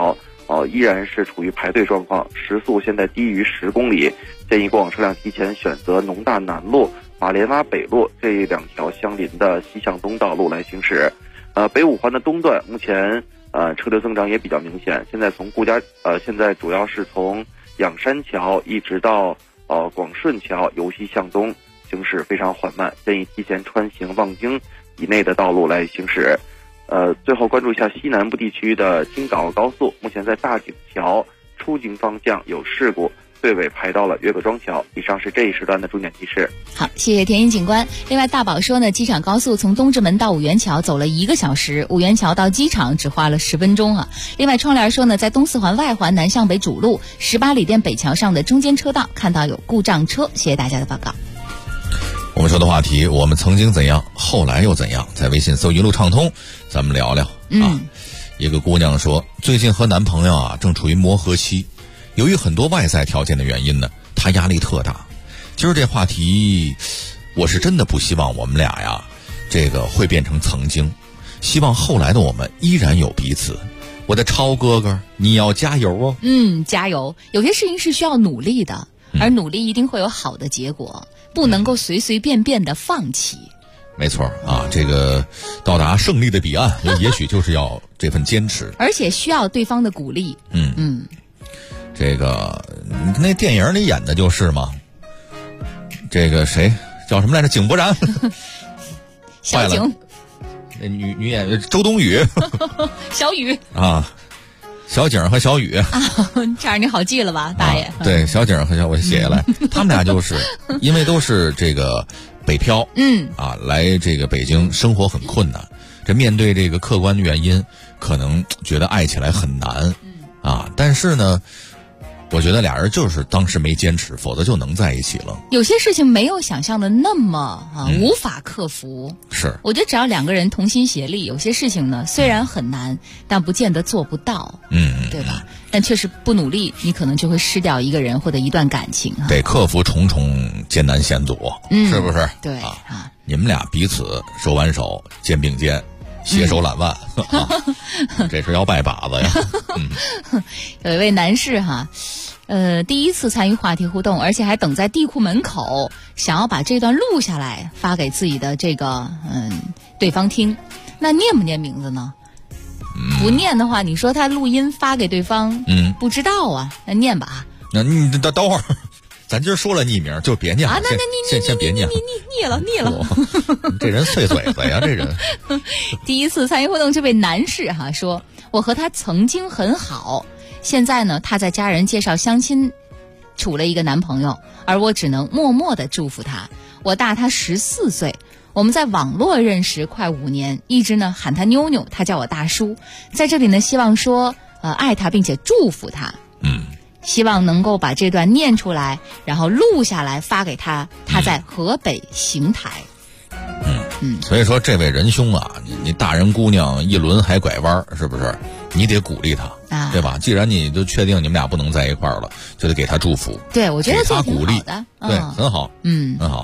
依然是处于排队状况，时速现在低于10公里，建议过往车辆提前选择农大南路、马连洼北路这2条相邻的西向东道路来行驶。北5环的东段目前车流增长也比较明显，现在现在主要是从仰山桥一直到广顺桥由西向东行驶非常缓慢，建议提前穿行望京以内的道路来行驶。最后关注一下西南部地区的京港澳高速，目前在大井桥出京方向有事故，队尾排到了岳各庄桥。以上是这一时段的重点提示。 好，谢谢田英警官。另外，大宝说呢，机场高速从东直门到五元桥走了1个小时，五元桥到机场只花了10分钟啊。另外，窗帘说呢，在东四环外环南向北主路18里店北桥上的中间车道看到有故障车。谢谢大家的报告。 我们说的话题，我们曾经怎样，后来又怎样？在微信搜一路畅通，咱们聊聊啊。一个姑娘说，最近和男朋友正处于磨合期，由于很多外在条件的原因呢，她压力特大。今儿这话题，我是真的不希望我们俩这个会变成曾经，希望后来的我们依然有彼此。我的超哥哥，你要加油哦！ 加油！有些事情是需要努力的，而努力一定会有好的结果。不能够随随便便的放弃。 没错这个到达胜利的彼岸，也许就是要这份坚持， 而且需要对方的鼓励。 这个那电影里演的就是嘛，这个谁叫什么来着？井柏然， 小井， 那女演员周冬雨， 小雨小景和小雨这样你好记了吧，大爷？ 对，小景和我写下来，他们俩就是因为都是这个北漂，来这个北京生活很困难，这面对这个客观的原因，可能觉得爱起来很难，但是呢，我觉得俩人就是当时没坚持，否则就能在一起了。 有些事情没有想象的那么无法克服。 是， 我觉得只要两个人同心协力，有些事情呢虽然很难，但不见得做不到。对吧？但确实不努力，你可能就会失掉一个人或者一段感情。 得克服重重艰难险阻，是不是？ 对你们俩彼此手挽手，肩并肩，携手揽腕，这是要拜把子呀。 有一位男士第一次参与话题互动，而且还等在地库门口，想要把这段录下来发给自己的这个对方听。那念不念名字呢？不念的话，你说他录音发给对方，不知道啊，那念吧。 那你等会儿，咱今儿说了匿名，就别念了。那先别念了， 腻了。 这人碎嘴子呀，这人。 第一次参与互动，这位男士说，我和他曾经很好，现在呢，他在家人介绍相亲，处了一个男朋友，而我只能默默地祝福他。我大他14岁。我们在网络认识快5年，一直呢喊他妞妞，他叫我大叔。在这里呢，希望说爱他并且祝福他。希望能够把这段念出来，然后录下来发给他。他在河北邢台。 所以说这位仁兄你大人姑娘一轮还拐弯，是不是？你得鼓励他，对吧？既然你都确定你们俩不能在一块儿了，就得给他祝福。 对，我觉得给他鼓励的， 对，很好，很好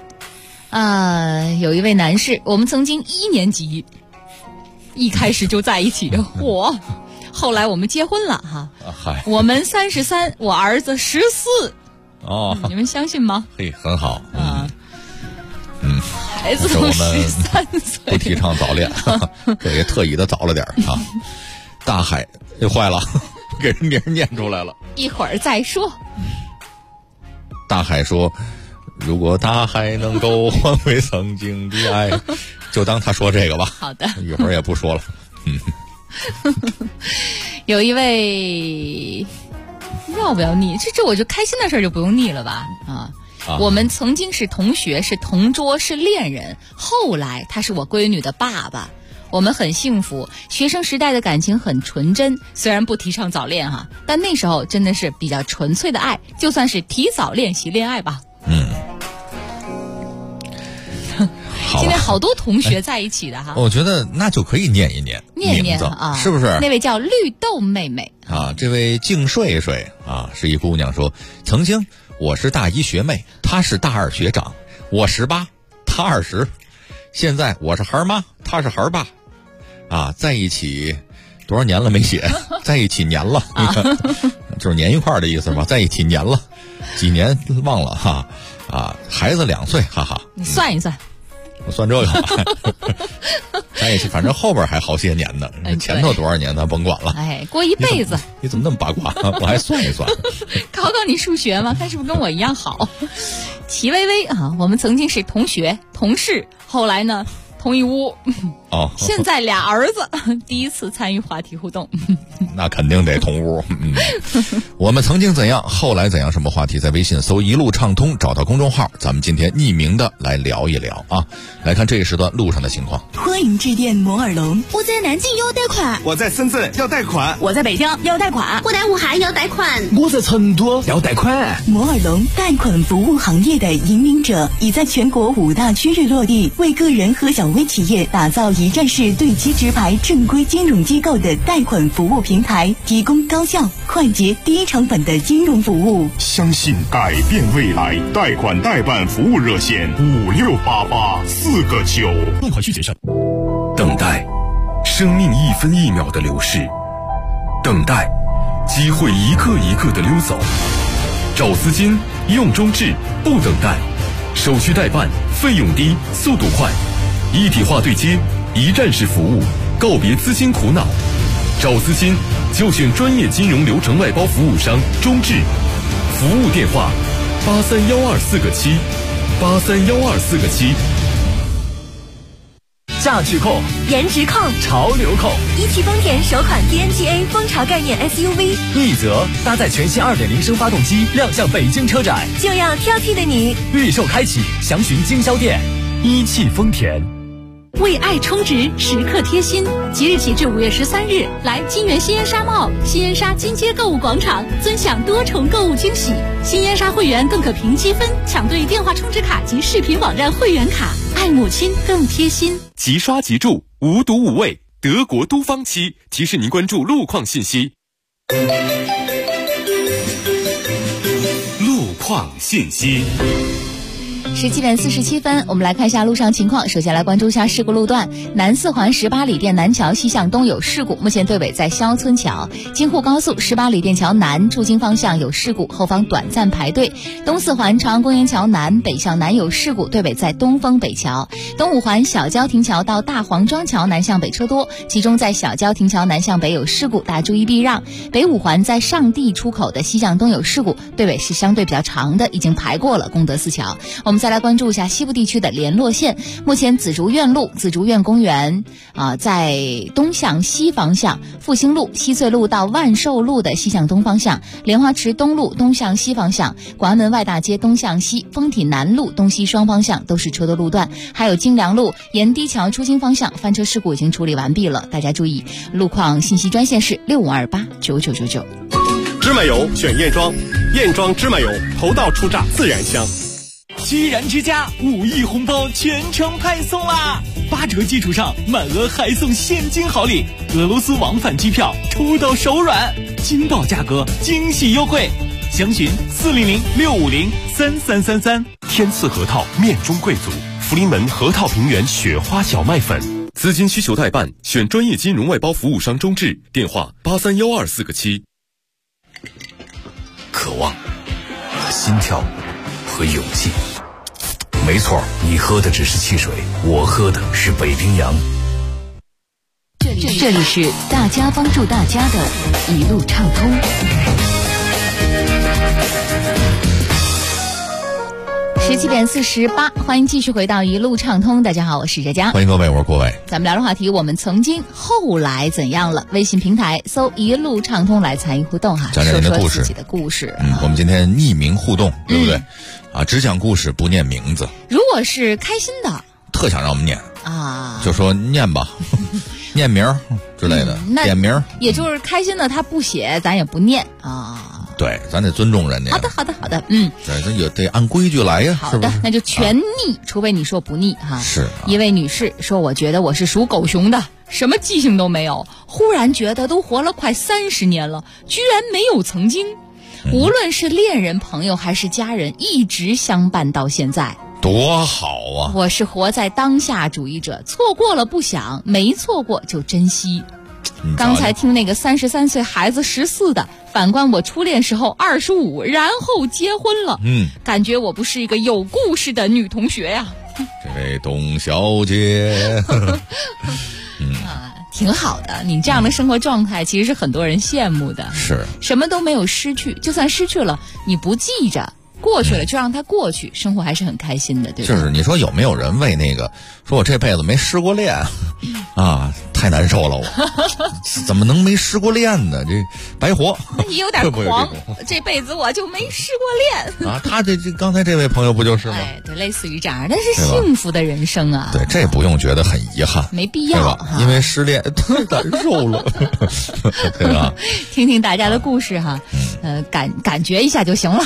有一位男士，我们曾经1年级一开始就在一起，后来我们结婚了我们33，我儿子14。你们相信吗？ 嘿，很好孩子都13岁， 不提倡早恋，这也特意的早了点大海又坏了，给人名念出来了， 一会儿再说。 大海说，如果大海能够换回曾经的爱，就当他说这个吧。 好的， 一会儿也不说了。 有一位要不要腻？这我就开心的事就不用腻了吧？我们曾经是同学，是同桌，是恋人，后来他是我闺女的爸爸。我们很幸福，学生时代的感情很纯真，虽然不提倡早恋但那时候真的是比较纯粹的爱，就算是提早练习恋爱吧。现在好多同学在一起的我觉得那就可以念一念名字是不是？ 那位叫绿豆妹妹这位静睡睡是一姑娘说，曾经我是大1学妹，她是大2学长，我18，她20，现在我是孩妈，她是孩爸在一起多少年了没写，在一起年了，就是粘一块的意思吧，在一起年了，几年忘了哈啊，孩子2岁，哈哈。 你算一算。 我算这个，在一起，反正后边还好些年呢，前头多少年咱甭管了。 过一辈子。 你怎么那么八卦？我还算一算。 考考你数学吗？看是不是跟我一样好。齐薇薇啊，我们曾经是同学、同事，后来呢同一屋。现在俩儿子第一次参与话题互动。 那肯定得同屋。我们曾经怎样，后来怎样？什么话题？在微信搜一路畅通，找到公众号，咱们今天匿名的来聊一聊啊。来看这一时段路上的情况。 欢迎致电摩尔龙。 我在南京要贷款， 我在深圳要贷款， 我在北京要贷款， 我在武汉要贷款， 我在成都要贷款。 摩尔龙贷款服务行业的引领者，已在全国5大区域落地，为个人和小微企业打造一站式对接直排正规金融机构的贷款服务平台，提供高效、快捷、低成本的金融服务。 相信改变未来，贷款代办服务热线5688 4个9。 贷款需谨慎。 等待，生命1分1秒的流逝；等待，机会一个一个的溜走。找资金，用中智，不等待，手续代办，费用低，速度快，一体化对接，一站式服务，告别资金苦恼。找资金就选专业金融流程外包服务商中智，服务电话83124个7 83124个7。 价值控， 颜值控， 潮流控。 一汽丰田首款 TNGA 风潮概念 SUV， 奕泽搭载全新2.0升发动机亮相北京车展， 就要挑剔的你。 预售开启，详询经销店。一汽丰田。 为爱充值，时刻贴心。即日起至5月13日，来金源新烟沙 mall、新烟沙金街购物广场，尊享多重购物惊喜。新烟沙会员更可凭积分抢对电话充值卡及视频网站会员卡，爱母亲更贴心。 即刷即住，无毒无味，德国都方漆提示您关注路况信息。 路况信息。 17点47分，我们来看一下路上情况。首先来关注一下事故路段，南四环18里店南桥西向东有事故，目前队尾在肖村桥。京沪高速18里店桥南出京方向有事故，后方短暂排队。东四环朝阳公园桥南北向南有事故，队尾在东风北桥。东五环小郊亭桥到大黄庄桥南向北车多，其中在小郊亭桥南向北有事故，大家注意避让。北五环在上地出口的西向东有事故，队尾是相对比较长的，已经排过了功德寺桥。我们再来关注一下西部地区的联络线，目前紫竹院路、紫竹院公园在东向西方向，复兴路、西翠路到万寿路的西向东方向，莲花池东路东向西方向，广安门外大街东向西，丰体南路东西双方向都是车多路段，还有京良路沿堤桥出京方向翻车事故已经处理完毕了，大家注意。路况信息专线是65289999。 芝麻油选燕庄，燕庄芝麻油头道出榨自然香。 居然之家5亿红包全程派送啦！8折基础上满额还送现金好礼，俄罗斯往返机票抽到手软，惊爆价格，惊喜优惠，详询400-650-3333。 天赐核桃面中贵族，福临门核桃平原雪花小麦粉。 资金需求代办，选专业金融外包服务商中智，电话83124个7。 渴望、心跳和勇气。没错，你喝的只是汽水，我喝的是北冰洋。 这里是大家帮助大家的一路畅通。 17点48，欢迎继续回到一路畅通。大家好，我是佳佳， 欢迎各位，我是郭伟。 咱们聊的话题，我们曾经后来怎样了？微信平台搜一路畅通来参与互动哈， 讲讲您的故事， 说说自己的故事。 我们今天匿名互动，对不对？只讲故事不念名字。 如果是开心的， 特想让我们念啊， 就说念吧，念名之类的，点名。 也就是开心的他不写，咱也不念啊。 对，咱得尊重人家。 好的， 对，咱也得按规矩来呀。 好的，那就全逆，除非你说不逆哈。 是。 一位女士说：“我觉得我是属狗熊的，什么记性都没有，忽然觉得都活了快30年了，居然没有曾经。无论是恋人、朋友还是家人，一直相伴到现在。” 多好啊！ 我是活在当下主义者，错过了不想，没错过就珍惜。 刚才听那个33岁孩子14的，反观我初恋时候25，然后结婚了。感觉我不是一个有故事的女同学呀。 这位董小姐， 挺好的。你这样的生活状态，其实是很多人羡慕的。 是， 什么都没有失去，就算失去了，你不记着。过去了就让它过去，生活还是很开心的，对吧？ 就是你说有没有人为那个说我这辈子没失过恋啊，太难受了，我怎么能没失过恋呢？这白活。 那你有点狂，这辈子我就没失过恋啊。他这刚才这位朋友不就是吗？ 哎，对，类似于这样，但是幸福的人生啊。 对，这不用觉得很遗憾， 没必要， 对吧？因为失恋太难受了，对吧？ 听听大家的故事哈，感觉一下就行了。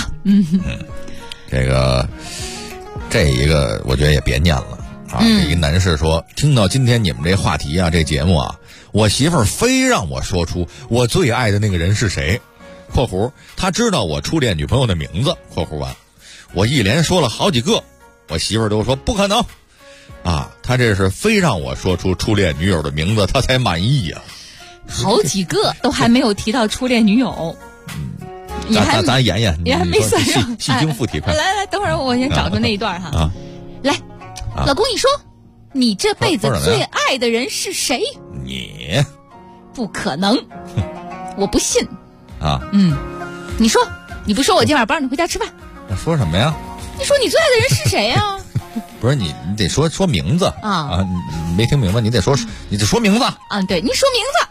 这一个我觉得也别念了啊。这一个男士说，听到今天你们这话题啊，这节目啊，我媳妇儿非让我说出我最爱的那个人是谁（括弧他知道我初恋女朋友的名字）（括弧完）我一连说了好几个，我媳妇儿都说不可能啊，他这是非让我说出初恋女友的名字他才满意呀。 好几个都还没有提到初恋女友。 咱演， 你还没算上戏精附体，快来，等会儿我先找出那一段哈。来，老公，你说，你这辈子最爱的人是谁？ 你不可能，我不信啊。 你说，你不说我今晚不让你回家吃饭。 说什么呀？ 你说你最爱的人是谁呀？ 不是你得说名字啊！你没听明白，你得说名字啊！对，你说名字。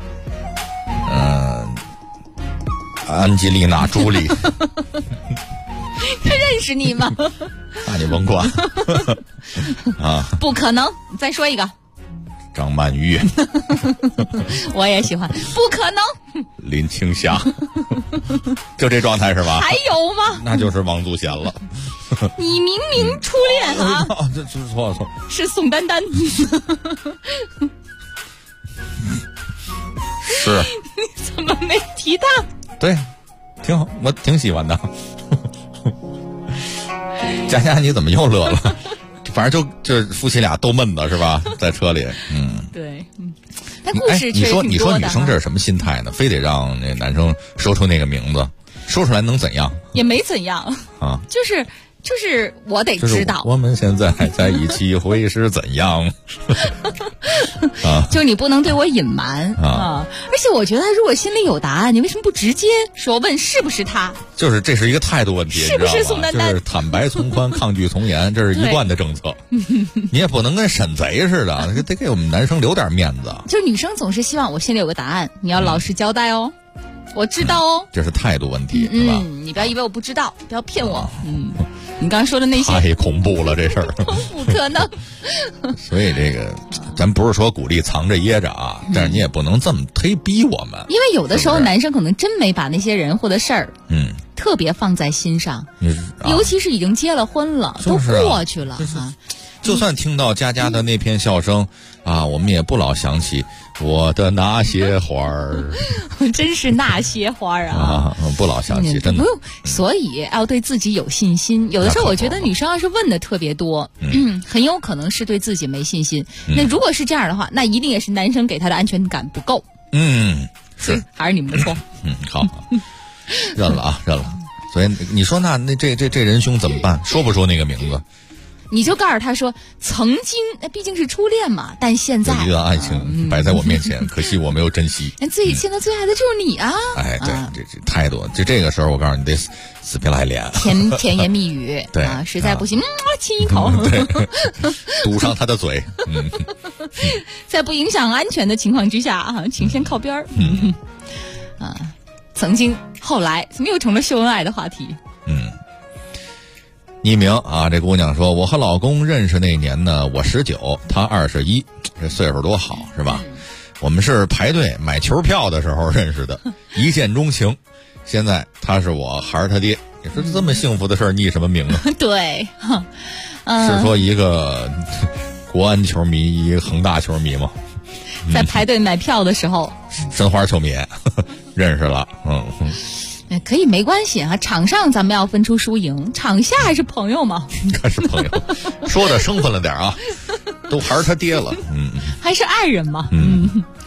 安吉丽娜·朱莉， 他认识你吗？ 那你甭管啊！ 不可能，再说一个。 张曼玉， 我也喜欢。不可能。 林青霞，就这状态是吧？ 还有吗？ 那就是王祖贤了。 你明明初恋啊！ 这错， 是宋丹丹。 是。 你怎么没提他？ 对，挺好，我挺喜欢的。佳你怎么又乐了？反正就夫妻俩逗闷子是吧？在车里， 对，那故事你说女生这是什么心态呢？非得让那男生说出那个名字，说出来能怎样？ 也没怎样啊，就是我得知道， 我们现在在一起会是怎样啊？ 就你不能对我隐瞒啊！而且我觉得，如果心里有答案，你为什么不直接说问是不是他？ 就是这是一个态度问题， 是不是宋丹丹？ 就是坦白从宽，抗拒从严，这是一贯的政策。你也不能跟审贼似的，得给我们男生留点面子。 就女生总是希望我心里有个答案，你要老实交代哦。我知道哦， 这是态度问题，是吧？ 你不要以为我不知道，不要骗我。你刚才说的那些太恐怖了，这事儿不可能。 所以这个，咱不是说鼓励藏着掖着啊，但是你也不能这么忒逼我们。 因为有的时候男生可能真没把那些人或者事儿，特别放在心上，尤其是已经结了婚了，都过去了哈。 就算听到佳佳的那片笑声啊，我们也不老想起我的那些花儿。 真是那些花儿啊！ 不老想起，真的。 所以要对自己有信心。有的时候我觉得女生要是问的特别多，很有可能是对自己没信心。那如果是这样的话，那一定也是男生给她的安全感不够。 是还是你们的错。 好，认了。所以你说那这人凶怎么办？说不出那个名字。 你就告诉他说，曾经那毕竟是初恋嘛，但现在有一段爱情摆在我面前，可惜我没有珍惜。 现在最爱的就是你啊！ 哎，对，这态度，就这个时候，我告诉你得死皮赖脸， 甜言蜜语， 对啊，实在不行，亲一口， 对，堵上他的嘴， 在不影响安全的情况之下啊，请先靠边儿，曾经，后来怎么又成了秀恩爱的话题？ 匿名啊，这姑娘说，我和老公认识那年呢，我19，他21，这岁数多好是吧？我们是排队买球票的时候认识的，一见钟情。现在他是我孩儿他爹，你说这么幸福的事儿，逆什么名啊？ 对， 是说一个国安球迷，一个恒大球迷吗？ 在排队买票的时候， 申花球迷认识了， 可以没关系啊，场上咱们要分出输赢，场下还是朋友嘛。 还是朋友，说的生分了点啊，都孩儿他爹了， 还是爱人嘛。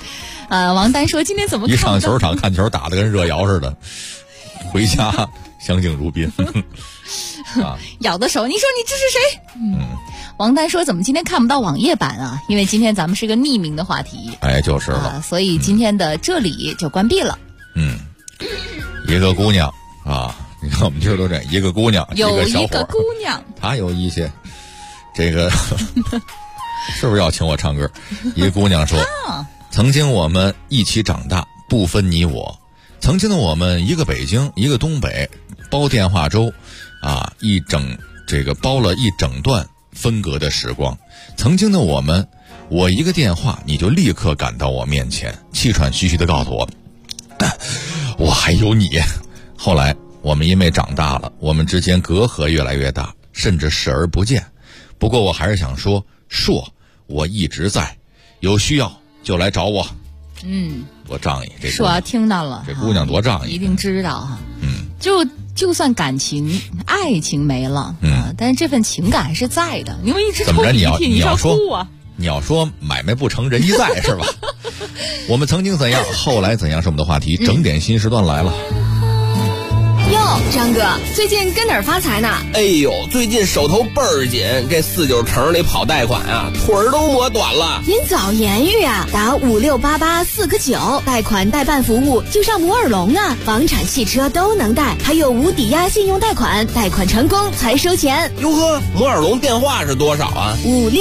王丹说今天怎么一上球场看球打得跟热窑似的，回家相敬如宾。 咬的手，你说你这是谁？王丹说怎么今天看不到网页版啊？因为今天咱们是个匿名的话题。 哎，就是了。 所以今天的这里就关闭了。 一个姑娘啊，你看我们今儿都这一个姑娘， 有一个姑娘， 她有一些这个是不是要请我唱歌？一个姑娘说，曾经我们一起长大，不分你我。曾经的我们，一个北京，一个东北，包电话粥啊，包了一整段分隔的时光。曾经的我们，我一个电话你就立刻赶到我面前，气喘吁吁地告诉我我还有你。后来我们因为长大了，我们之间隔阂越来越大，甚至视而不见。不过我还是想说，硕我一直在，有需要就来找我。多仗义，这硕听到了， 这姑娘多仗义， 一定知道哈。就算感情爱情没了，但是这份情感还是在的。因为一直怎么着？你要说哭啊？ 你要说买卖不成仁义在是吧？我们曾经怎样，后来怎样是我们的话题。整点新时段来了。 哟，张哥，最近跟哪儿发财呢？ 哎呦，最近手头倍儿紧，这49城里跑贷款啊，腿儿都磨短了。 您早言语啊，打5688-4个9，贷款代办服务就上摩尔龙啊，房产、汽车都能贷，还有无抵押信用贷款，贷款成功才收钱。 哟呵，摩尔龙电话是多少啊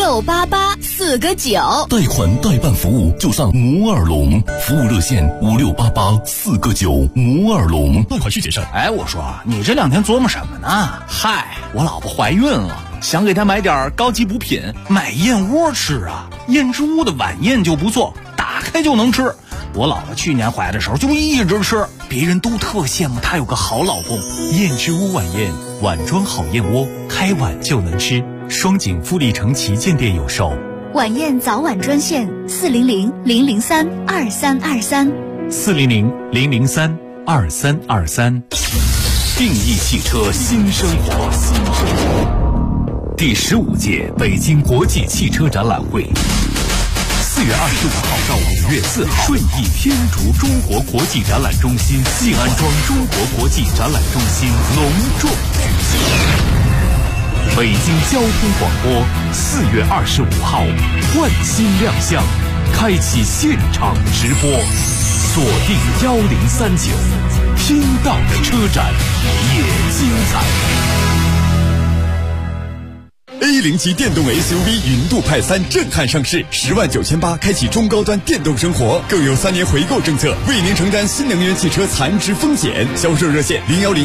？5688-4个9， 贷款代办服务就上摩尔龙，服务热线5688-4个9，摩尔龙。贷款需谨慎。 我说你这2天琢磨什么呢？嗨，我老婆怀孕了，想给她买点高级补品，买燕窝吃啊。燕之屋的晚宴就不错，打开就能吃。我老婆去年怀的时候就一直吃，别人都特羡慕她有个好老公。燕之屋晚宴，碗装好燕窝，开碗就能吃。双井富力城旗舰店有售。 晚宴早晚专线 400-003-2323，400-003-2323。 定义汽车新生活。第15届北京国际汽车展览会，4月25号到5月4号，顺义天竺中国国际展览中心静安庄中国国际展览中心隆重举行。北京交通广播4月25号换新亮相，开启现场直播，锁定1039，听到的车展也精彩。 A0级电动 SUV 云度派3震撼上市，10.98万开启中高端电动生活，更有3年回购政策，为您承担新能源汽车残值风险。销售热线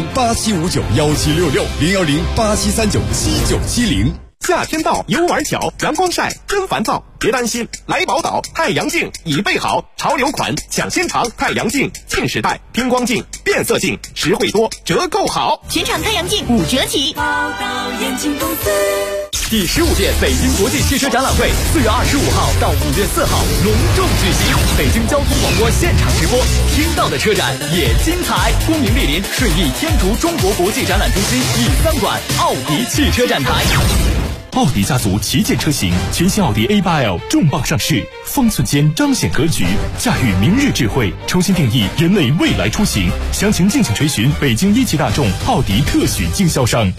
010-8759-1766，010-8739-7970。 夏天到，游玩巧，阳光晒，真烦躁。别担心，来宝岛太阳镜已备好，潮流款抢先尝，太阳镜近视带、偏光镜、变色镜，实惠多，折扣好， 全场太阳镜5折起。 宝岛眼镜公司。 第15届北京国际汽车展览会4月25号到5月4号隆重举行，北京交通广播现场直播，听到的车展也精彩。光明莅临顺义天竺中国国际展览中心E3馆奥迪汽车展台。 奥迪家族旗舰车型，全新奥迪 A8L 重磅上市，方寸间彰显格局，驾驭明日智慧，重新定义人类未来出行。详情敬请垂询北京一汽大众奥迪特许经销商。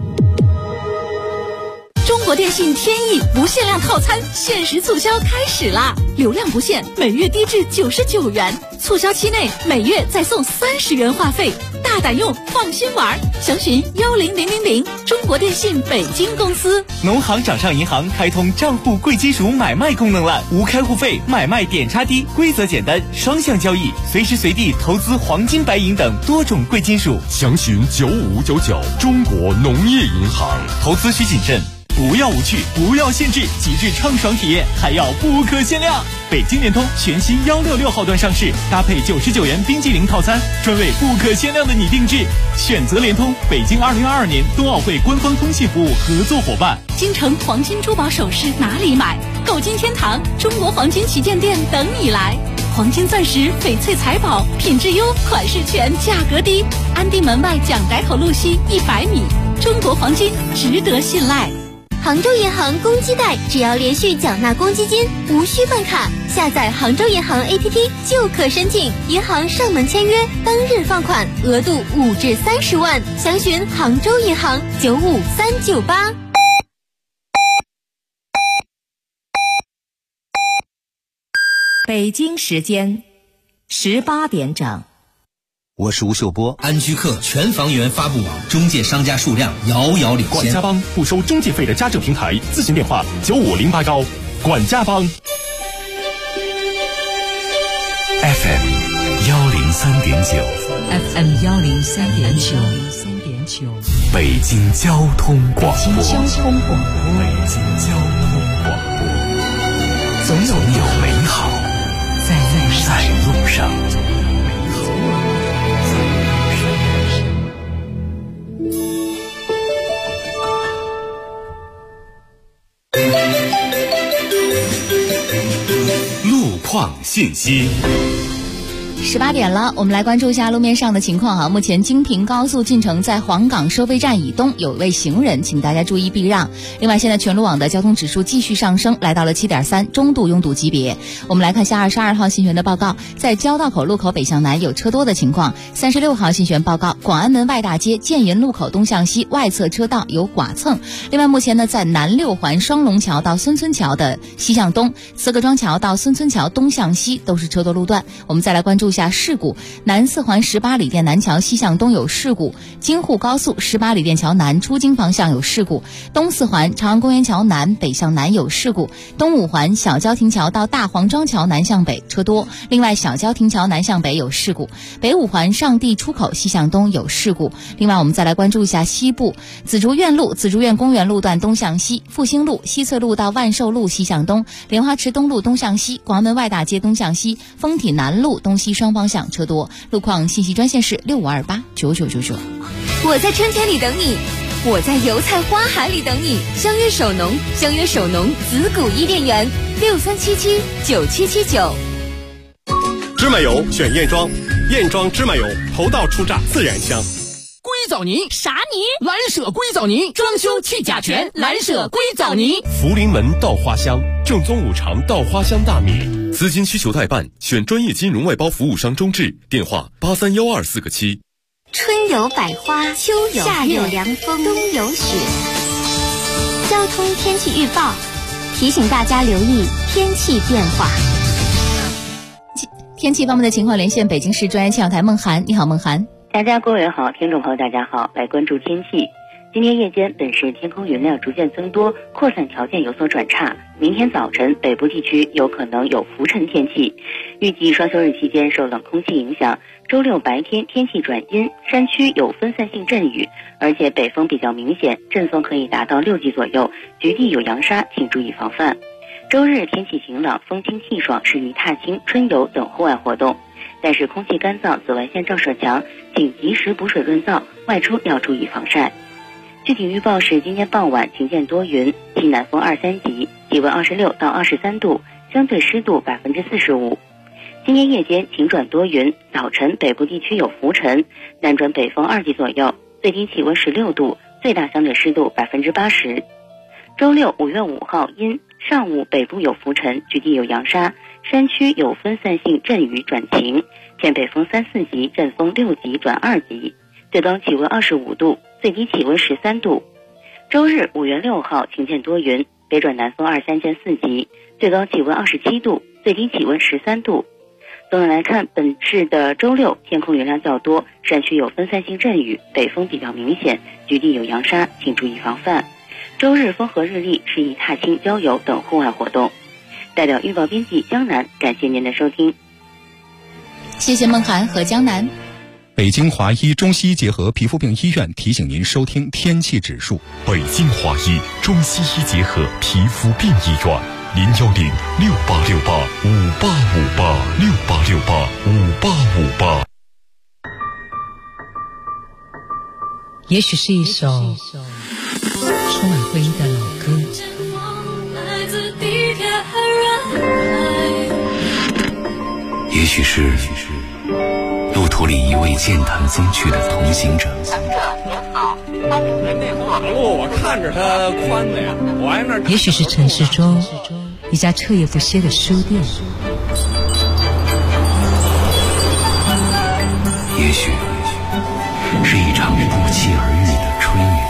中国电信天翼不限量套餐限时促销开始啦！流量不限，每月低至99元，促销期内每月再送30元话费，大胆用，放心玩。详询10000，中国电信北京公司。 农行掌上银行开通账户贵金属买卖功能了，无开户费，买卖点差低，规则简单，双向交易，随时随地投资黄金、白银等多种贵金属。 详询9599，中国农业银行。 投资需谨慎。不要无趣，不要限制，极致畅爽体验，还要不可限量。北京联通全新166号段上市，搭配99元冰激凌套餐，专为不可限量的你定制。选择联通，北京2022年冬奥会官方通信服务合作伙伴。 京城黄金珠宝首饰哪里买？购金天堂中国黄金旗舰店等你来。黄金钻石、翡翠财宝，品质优，款式全，价格低。安定门外蒋宅口路西100米，中国黄金值得信赖。 杭州银行公积贷，只要连续缴纳公积金，无需办卡，下载杭州银行 APP 就可申请，银行上门签约，当日放款，额度5至30万。详询杭州银行95398。 北京时间18点整。 我是吴秀波。 安居客全房源发布网，中介商家数量遥遥领先。 管家帮不收中介费的家政平台，咨询电话95080。管家帮。 FM 103.9 FM 103.9， 北京交通广播。 北京交通广播，总有美好在路上。路况信息。 18点了，我们来关注一下路面上的情况哈。目前京平高速进城在黄岗收费站以东有位行人，请大家注意避让。另外，现在全路网的交通指数继续上升，来到了 7.3 中度拥堵级别。我们来看下22号新闻的报告，在交道口路口北向南有车多的情况。36号新闻报告，广安门外大街建银路口东向西外侧车道有剐蹭。另外，目前呢，在南6环双龙桥到孙村桥的西向东，四个庄桥到孙村桥东向西都是车多路段。我们再来关注一下事故，南4环18里店南桥西向东有事故，京沪高速18里店桥南出京方向有事故，东4环长安公园桥南北向南有事故，东5环小交亭桥到大黄庄桥南向北车多，另外小交亭桥南向北有事故，北5环上地出口西向东有事故。另外我们再来关注一下西部，紫竹院路紫竹院公园路段东向西，复兴路西侧路到万寿路西向东，莲花池东路东向西，广安门外大街东向西，丰体南路东西双方向车多。路况信息专线是65289999。 我在春天里等你，我在油菜花海里等你。相约首农，相约首农紫谷伊甸园，63779779。 芝麻油选燕庄，燕庄芝麻油头道出榨，自然香。 硅藻泥啥泥？蓝舍硅藻泥，装修去甲醛，蓝舍硅藻泥。 福临门稻花香，正宗五常稻花香大米。 资金需求代办，选专业金融外包服务商中智，电话831247个7。 春有百花，秋有夏有凉风，冬有雪。交通天气预报提醒大家留意天气变化。 天气方面的情况，连线北京市专业气象台孟涵。你好，孟涵。 大家各位好，听众朋友大家好，来关注天气。今天夜间本市天空云量逐渐增多，扩散条件有所转差。明天早晨北部地区有可能有浮尘天气。预计双休日期间受冷空气影响，周六白天天气转阴，山区有分散性阵雨，而且北风比较明显，阵风可以达到6级左右，局地有扬沙，请注意防范。周日天气晴朗，风清气爽，适宜踏青、春游等户外活动。但是空气干燥，紫外线照射强，请及时补水润燥，外出要注意防晒。具体预报是今天傍晚晴间多云，西南风2、3级，气温26到23度，相对湿度45%。今天夜间晴转多云，早晨北部地区有浮尘，南转北风2级左右，最低气温16度，最大相对湿度80%。周六5月5号阴，上午北部有浮尘，局地有扬沙，山区有分散性阵雨转晴，偏北风3、4级，阵风6级转2级，最高气温25度，最低气温13度。周日5月6号晴间多云，北转南风2、3见4级，最高气温27度，最低气温13度。总的来看，本市的周六天空云量较多，山区有分散性阵雨，北风比较明显，局地有扬沙，请注意防范。周日风和日丽，适宜踏青、郊游等户外活动。代表预报编辑江南，感谢您的收听。 谢谢孟涵和江南。 北京华医中西医结合皮肤病医院提醒您收听天气指数。 北京华医中西医结合皮肤病医院，0106868586868685858。 也许是一首充满回忆的老歌， 也许是路途里一位健谈风趣的同行者， 那马路我看着它宽的呀，我还那。 也许是城市中一家彻夜不歇的书店， 也许是一场不期而遇的春雨。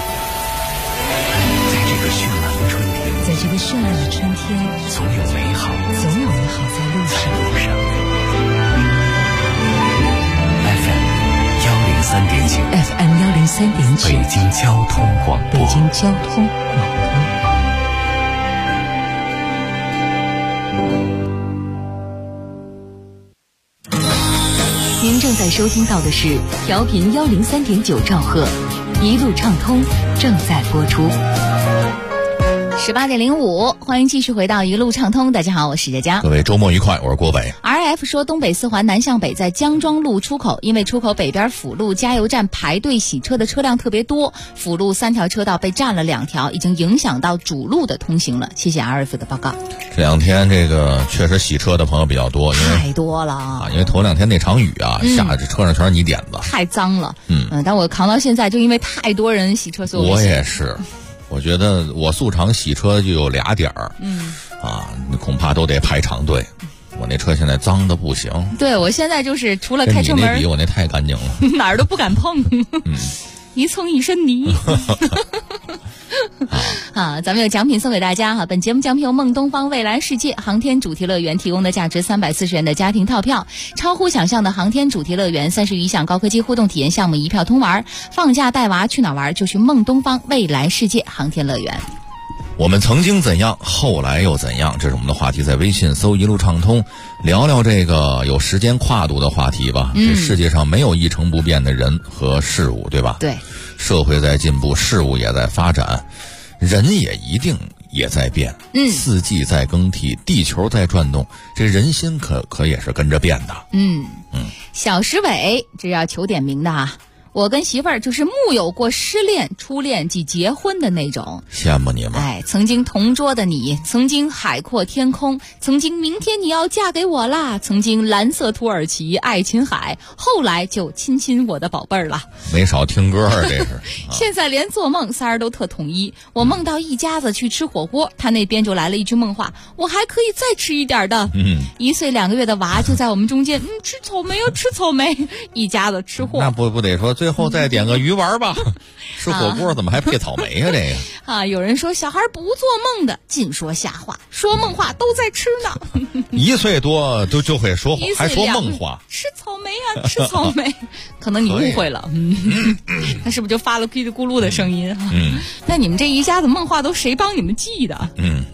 在这个绚烂的春天， 在这个绚烂的春天， 总有美好在路上。 FM 103.9，北京交通广播。 您正在收听到的是调频103.9兆赫，一路畅通正在播出。 18:05，欢迎继续回到一路畅通。大家好，我是佳佳。 各位周末愉快，我是郭北。 RF 说，东北四环南向北在江庄路出口，因为出口北边辅路加油站排队洗车的车辆特别多，辅路3条车道被占了2条，已经影响到主路的通行了。谢谢 RF 的报告。 这两天这个确实洗车的朋友比较多，因为太多了啊！ 因为头2天那场雨啊，下这车上全是泥点子， 太脏了。但我扛到现在，就因为太多人洗车，所以我也是。我觉得我素常洗车就有2点儿，恐怕都得排长队。我那车现在脏的不行。对，我现在就是除了开车门，跟你那比我那太干净了，哪儿都不敢碰，一蹭一身泥。咱们有奖品送给大家哈！本节目奖品由梦东方未来世界航天主题乐园提供的价值340元的家庭套票，超乎想象的航天主题乐园30余项高科技互动体验项目一票通玩。放假带娃去哪玩就去梦东方未来世界航天乐园。我们曾经怎样，后来又怎样？这是我们的话题，在微信搜一路畅通，聊聊这个有时间跨度的话题吧。这世界上没有一成不变的人和事物，对吧？对，社会在进步，事物也在发展，人也一定也在变。四季在更替，地球在转动，这人心可也是跟着变的。小石伟，这要求点名的啊。我跟媳妇儿就是木有过失恋、初恋及结婚的那种。羡慕你吗？曾经同桌的你，曾经海阔天空，曾经明天你要嫁给我啦，曾经蓝色土耳其爱琴海，后来就亲亲我的宝贝儿了。没少听歌啊，这是。现在连做梦仨人都特统一。我梦到一家子去吃火锅，他那边就来了一句梦话：我还可以再吃一点的。1岁2个月的娃就在我们中间，吃草莓啊，吃草莓，一家子吃货。那不得说。最后再点个鱼丸吧。吃火锅怎么还配草莓啊？这个有人说小孩不做梦的尽说瞎话，说梦话都在吃呢。1岁多就会说话，还说梦话，吃草莓啊，吃草莓。可能你误会了。他是不是就发了叽里咕噜的声音？那你们这一家子梦话都谁帮你们记的？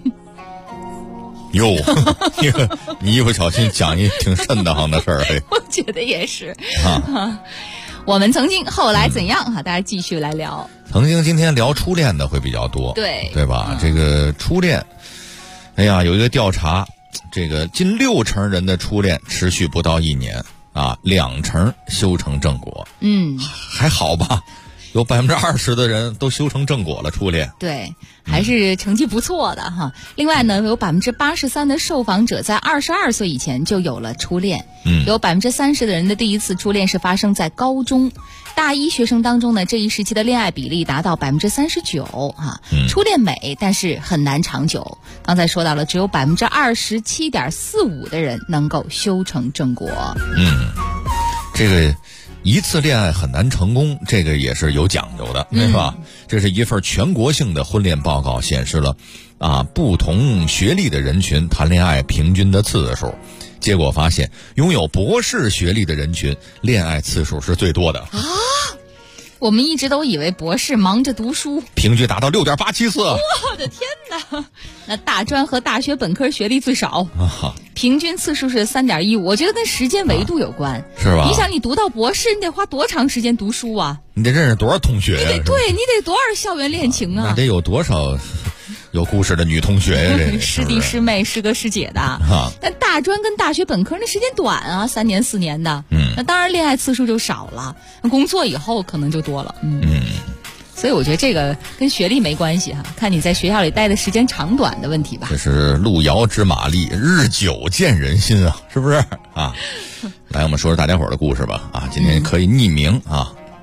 哟，你一不小心讲一挺瘆得慌的事儿。我觉得也是。我们曾经后来怎样大家继续来聊。曾经今天聊初恋的会比较多，对吧？这个初恋，有一个调查，这个近60%人的初恋持续不到1年，2%修成正果。还好吧，有20%的人都修成正果了，初恋。对，还是成绩不错的哈。另外呢，有83%的受访者在22岁以前就有了初恋。有30%的人的第一次初恋是发生在高中。大一学生当中呢，这一时期的恋爱比例达到39%初恋美，但是很难长久。刚才说到了，只有27.45%的人能够修成正果。这个一次恋爱很难成功，这个也是有讲究的，对吧？这是一份全国性的婚恋报告，显示了不同学历的人群谈恋爱平均的次数。结果发现，拥有博士学历的人群恋爱次数是最多的。我们一直都以为博士忙着读书，平均达到6.87次。我的天哪！那大专和大学本科学历最少，平均次数是3.15。我觉得跟时间维度有关，是吧？你想，你读到博士，你得花多长时间读书啊？你得认识多少同学呀？你得多少校园恋情啊？那得有多少有故事的女同学呀？这师弟师妹师哥师姐的。但大专跟大学本科那时间短啊，3年4年的。那当然恋爱次数就少了，工作以后可能就多了。所以我觉得这个跟学历没关系看你在学校里待的时间长短的问题吧。这是路遥知马力，日久见人心啊，是不是啊？来，我们说说大家伙的故事吧。今天可以匿名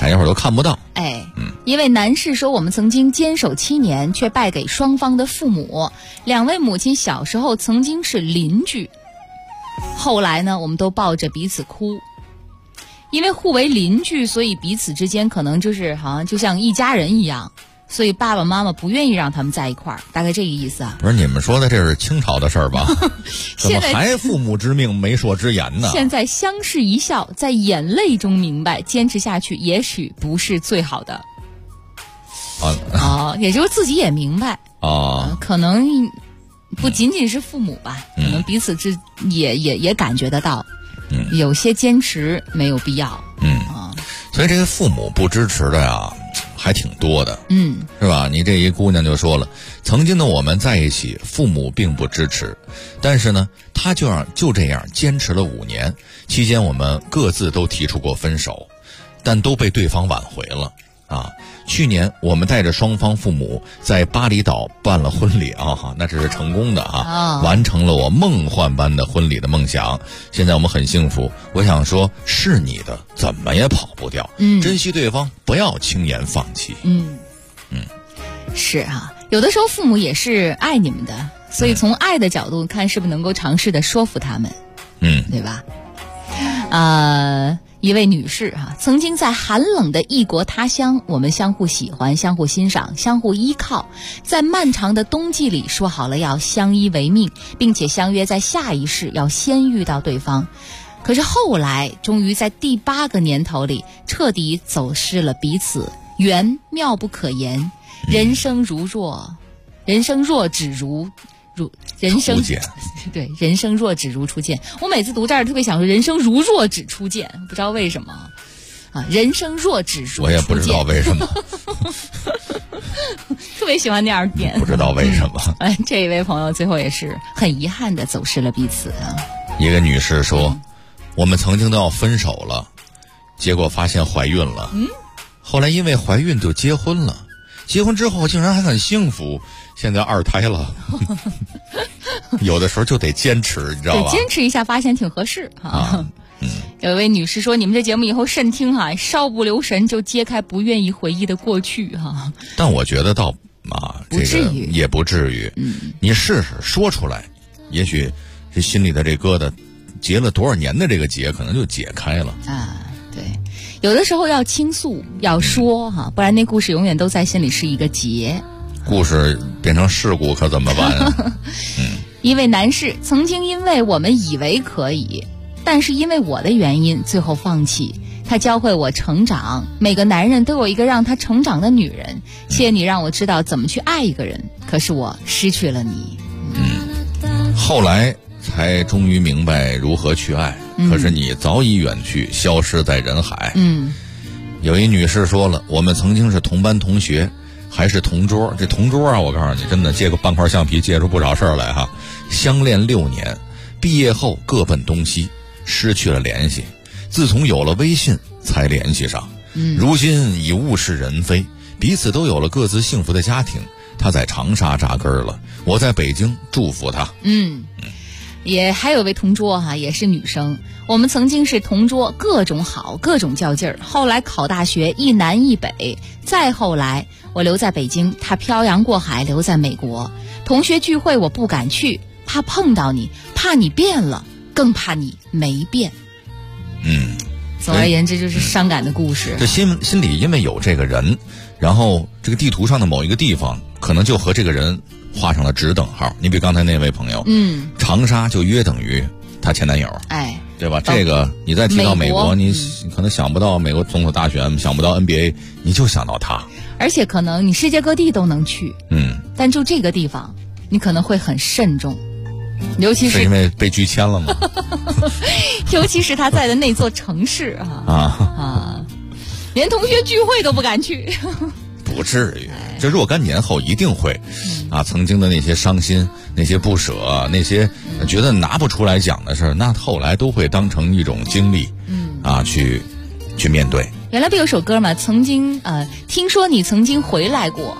大家伙都看不到。 一位男士说，我们曾经坚守7年，却败给双方的父母。2位母亲小时候曾经是邻居，后来呢，我们都抱着彼此哭。因为互为邻居，所以彼此之间可能就是好像就像一家人一样，所以爸爸妈妈不愿意让他们在一块儿，大概这个意思啊。 不是你们说的这是清朝的事儿吧？怎么还父母之命媒妁之言呢？ 现在相视一笑，在眼泪中明白，坚持下去也许不是最好的。也就是自己也明白可能不仅仅是父母吧，可能彼此也感觉得到，有些坚持没有必要。 所以这个父母不支持的呀，还挺多的。是吧？你这一姑娘就说了，曾经的我们在一起，父母并不支持，但是呢，她就这样坚持了5年，期间我们各自都提出过分手，但都被对方挽回了。去年我们带着双方父母在巴厘岛办了婚礼那这是成功的完成了我梦幻般的婚礼的梦想。现在我们很幸福，我想说，是你的怎么也跑不掉。珍惜对方，不要轻言放弃。 是啊，有的时候父母也是爱你们的，所以从爱的角度看，是不是能够尝试的说服他们？对吧？一位女士曾经在寒冷的异国他乡，我们相互喜欢，相互欣赏，相互依靠，在漫长的冬季里说好了要相依为命，并且相约在下一世要先遇到对方。可是后来终于在第8个年头里彻底走失了彼此，缘妙不可言，人生若只如人生对，人生若只如初见。我每次读这儿特别想说，人生如若只初见，不知道为什么人生若只如初见， 我也不知道为什么特别喜欢那样点， 不知道为什么这一位朋友最后也是很遗憾的走失了彼此一个女士说，我们曾经都要分手了，结果发现怀孕了，后来因为怀孕就结婚了，结婚之后竟然还很幸福，现在2胎了有的时候就得坚持，你知道吧？ 对，坚持一下，发现挺合适有一位女士说，你们这节目以后慎听稍不留神就揭开不愿意回忆的过去但我觉得倒这个也不至于你试试说出来，也许这心里的这疙瘩结了多少年的这个结可能就解开了对，有的时候要倾诉，要说不然那故事永远都在心里是一个结。 故事变成事故可怎么办啊？ 一位男士曾经因为我们以为可以，但是因为我的原因最后放弃。他教会我成长，每个男人都有一个让他成长的女人，谢谢你让我知道怎么去爱一个人，可是我失去了你。 后来才终于明白如何去爱，可是你早已远去，消失在人海。有一女士说了，我们曾经是同班同学，还是同桌。这同桌我告诉你，真的借个半块橡皮借出不少事儿来相恋6年，毕业后各奔东西，失去了联系。自从有了微信才联系上，如今已物是人非，彼此都有了各自幸福的家庭。他在长沙扎根了，我在北京，祝福他。 也还有位同桌也是女生，我们曾经是同桌，各种好，各种较劲儿。后来考大学，一南一北，再后来我留在北京，他漂洋过海留在美国。同学聚会我不敢去，怕碰到你，怕你变了，更怕你没变。总而言之就是伤感的故事。 这心里因为有这个人，然后这个地图上的某一个地方可能就和这个人画上了直等号。你比刚才那位朋友，长沙就约等于他前男友，对吧？这个你再提到美国，你可能想不到美国总统大选，想不到 NBA， 你就想到他。 而且可能你世界各地都能去，但就这个地方你可能会很慎重，尤其是因为被拒签了吗？ 尤其是他在的那座城市连同学聚会都不敢去。 不至于，这若干年后一定会曾经的那些伤心，那些不舍，那些觉得拿不出来讲的事，那后来都会当成一种经历去面对。 原来不有首歌吗？曾经听说你曾经回来过，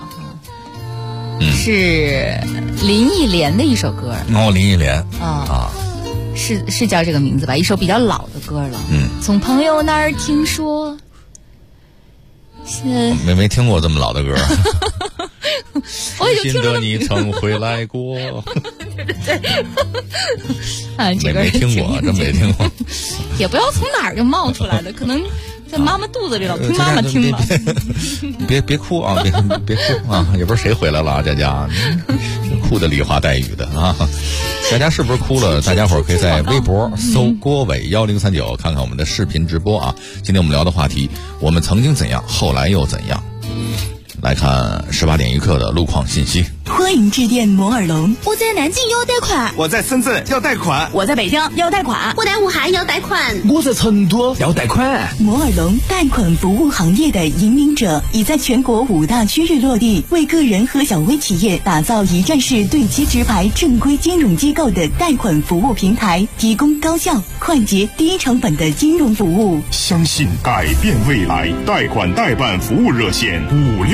是林忆莲的一首歌。 林忆莲是叫这个名字吧？一首比较老的歌了。从朋友那儿听说没听过这么老的歌。 我也就听得你曾回来过。 对，啊，这个没听过，真没听过。 也不知道从哪儿就冒出来的，可能在妈妈肚子里老听妈妈听了。 别哭啊，别哭啊！也不知道谁回来了啊，佳佳，哭的梨花带雨的啊。佳佳是不是哭了？大家伙儿可以在微博搜郭伟1039看看我们的视频直播啊。今天我们聊的话题，我们曾经怎样，后来又怎样？来看18点一刻的路况信息。 欢迎致电摩尔龙。 我在南京要贷款， 我在深圳要贷款， 我在北京要贷款， 我在武汉要贷款， 我在成都要贷款。 摩尔龙贷款服务行业的引领者，已在全国5大区域落地，为个人和小微企业打造一站式对接直排正规金融机构的贷款服务平台，提供高效、快捷、低成本的金融服务。 相信改变未来，贷款代办服务热线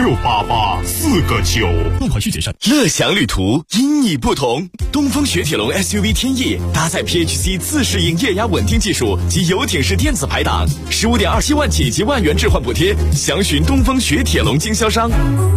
568849， 贷款需谨慎。乐享旅途因你不同，东风雪铁龙 SUV 天翼搭载 PHC 自适应液压稳定技术及游艇式电子排档，15.27万起及万元置换补贴，详询东风雪铁龙经销商。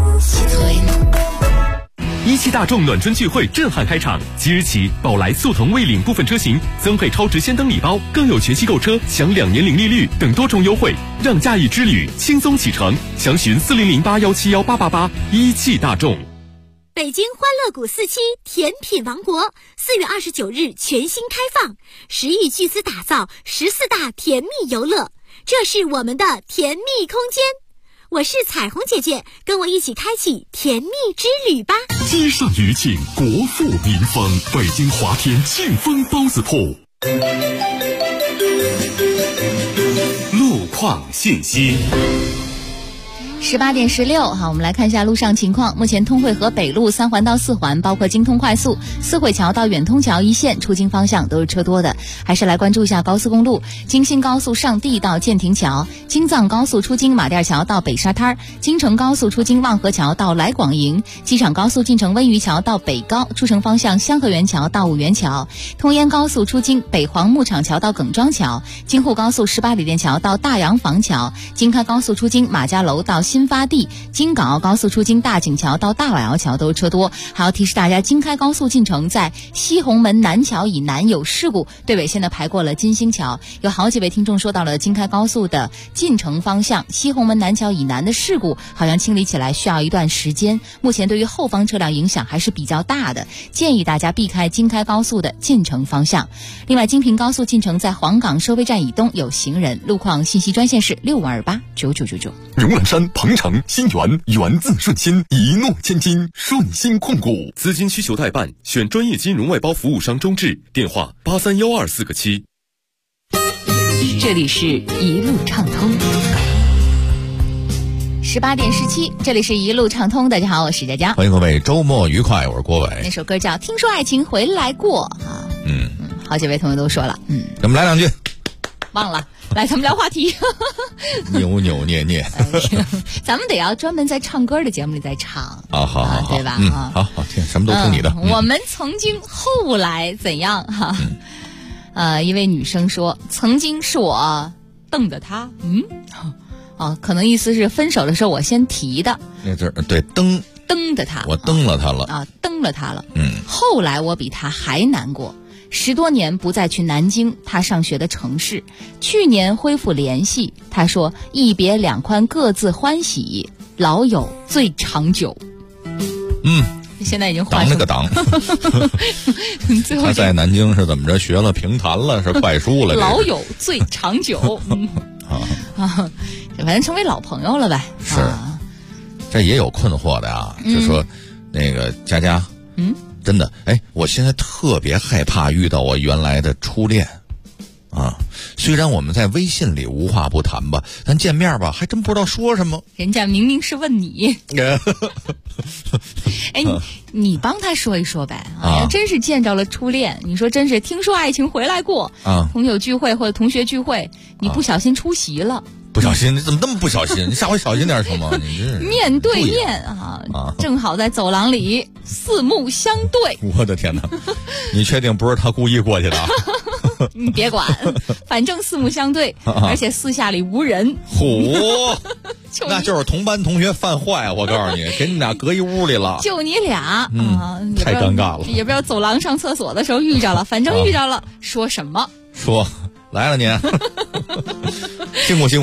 一汽大众暖春聚会震撼开场，即日起，宝来、速腾、蔚领部分车型增配超值先登礼包，更有全系购车享2年零利率等多重优惠，让假日之旅轻松启程。详询4008171888。一汽大众。 北京欢乐谷4期甜品王国4月29日全新开放，10亿巨资打造14大甜蜜游乐，这是我们的甜蜜空间。我是彩虹姐姐，跟我一起开启甜蜜之旅吧！ 街上余庆，国富民丰，北京华天庆丰包子铺。 路况信息。 18点16哈，我们来看一下路上情况。目前通惠河北路3环到4环，包括京通快速、四惠桥到远通桥一线出京方向都是车多的。还是来关注一下高速公路，京新高速上地到建亭桥，京藏高速出京马甸桥到北沙滩，京承高速出京望河桥到来广营，机场高速进城温榆桥到北高，出城方向香河园桥到五原桥，通燕高速出京北黄牧场桥到耿庄桥，京沪高速18里店桥到大洋坊桥，京开高速出京马家楼到新发地，京港澳高速出京大井桥到大老窑桥都车多。还要提示大家，京开高速进城在西红门南桥以南有事故，队尾现在排过了金星桥。有好几位听众说到了京开高速的进城方向西红门南桥以南的事故，好像清理起来需要一段时间，目前对于后方车辆影响还是比较大的，建议大家避开京开高速的进城方向。另外，京平高速进城在黄岗收费站以东有行人。路况信息专线是65289999。 荣览山鹏城新源，源自顺心，一诺千金，顺心控股。 资金需求代办，选专业金融外包服务商中智，电话831247个7。 这里是一路畅通。 18点17，这里是一路畅通。大家好，我是佳佳， 欢迎各位周末愉快，我是郭伟。 那首歌叫《听说爱情回来过》啊，好几位同学都说了， 咱们来两句。 忘了，来咱们聊话题。 扭扭捏捏， 咱们得要专门在唱歌的节目里再唱啊，好， 对吧？ 好听，什么都听你的。 我们曾经后来怎样哈？一位女生说，曾经是我瞪的他，可能意思是分手的时候我先提的。 那字对，蹬的他， 我蹬了他了啊，蹬了他了。后来我比他还难过。10多年不再去南京，他上学的城市。去年恢复联系，他说一别两宽，各自欢喜，老友最长久。现在已经换了个党。他在南京是怎么着？学了评弹了，是快书了。 老友最长久。反正成为老朋友了呗。 是，这也有困惑的啊，就说那个佳佳，真的，我现在特别害怕遇到我原来的初恋，虽然我们在微信里无话不谈吧，但见面吧还真不知道说什么。 人家明明是问你，你帮他说一说呗要真是见着了初恋，你说真是听说爱情回来过朋友聚会或者同学聚会，你不小心出席了。 不小心？你怎么那么不小心？你下回小心点行吗？你这面对面正好在走廊里四目相对。 我的天哪！你确定不是他故意过去的？ 你别管，反正四目相对，而且四下里无人。 那就是同班同学犯坏，我告诉你，给你俩隔一屋里了， 就你俩太尴尬了， 也不知道走廊上厕所的时候遇着了，反正遇着了，说什么？ 说来了您，辛苦，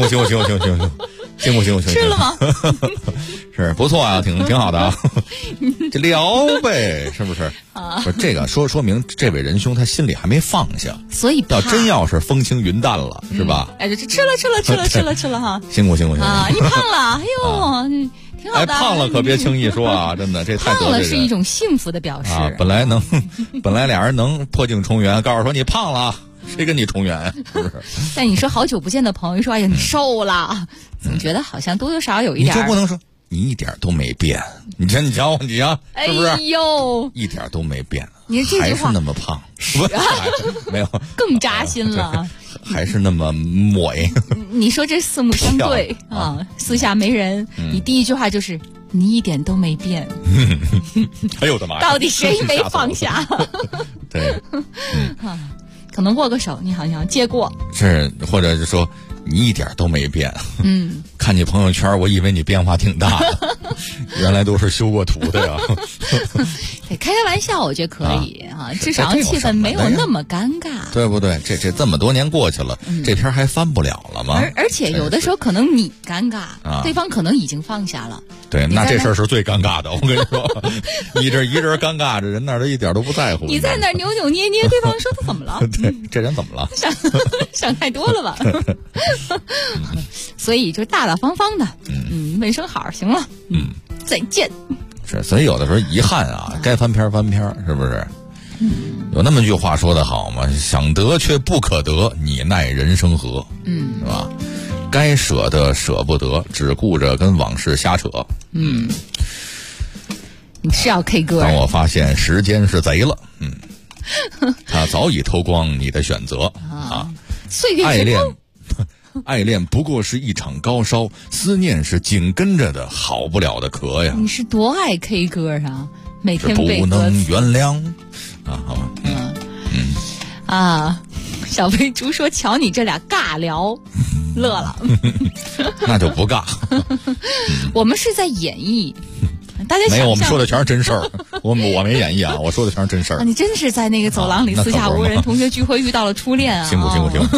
吃了吗？ 是不错啊，挺好的啊，这聊呗，是不是？不是这个说明这位仁兄他心里还没放下， 所以要是风轻云淡了，是吧？ 哎，这吃了哈， 辛苦啊！你胖了，哎呦，挺好的。 胖了可别轻易说啊，真的，这太得罪人。 胖了是一种幸福的表示啊！本来俩人能破镜重圆，告诉说你胖了。谁跟你重圆？是不是？ 但你说好久不见的朋友说：“哎呀，你瘦了。”总觉得好像多多少少有一点。 你就不能说你一点都没变？你瞧，是不是？ 哎呦， 一点都没变。 你这句话还是那么胖，没有更扎心了。 还是那么抹。 你说这四目相对啊，四下没人。你第一句话就是你一点都没变。 哎呦我的妈呀！ 到底谁没放下？ 对， 可能握个手，你好像接过， 是，或者就说你一点都没变。看你朋友圈，我以为你变化挺大的，原来都是修过图的呀。 开开玩笑，我觉得可以啊，至少气氛没有那么尴尬， 对不对？这么多年过去了，这篇还翻不了了吗？ 而且有的时候可能你尴尬，对方可能已经放下了。 对，那这事儿是最尴尬的。我跟你说，你这一人尴尬着，人那儿都一点都不在乎。 你在那儿扭扭捏捏，对方说他怎么了？ 对，这人怎么了？ 想太多了吧？所以就大大方方的，问声好，行了，再见。 是，所以有的时候遗憾啊，该翻篇翻篇，是不是？有那么句话说得好嘛，想得却不可得，你奈人生何？是吧？该舍的舍不得，只顾着跟往事瞎扯。 你是要 K 歌？ 当我发现时间是贼了，他早已偷光你的选择啊！ 岁月之光。 爱恋不过是一场高烧，思念是紧跟着的好不了的咳呀。 你是多爱 K 歌啊？每天背不能原谅啊，好吧。小飞猪说：“瞧你这俩尬聊，乐了。” 那就不尬。 我们是在演绎。大家没有，我们说的全是真事儿。我没演绎啊，我说的全是真事儿。 你真是在那个走廊里四下无人，同学聚会遇到了初恋啊！ 辛苦。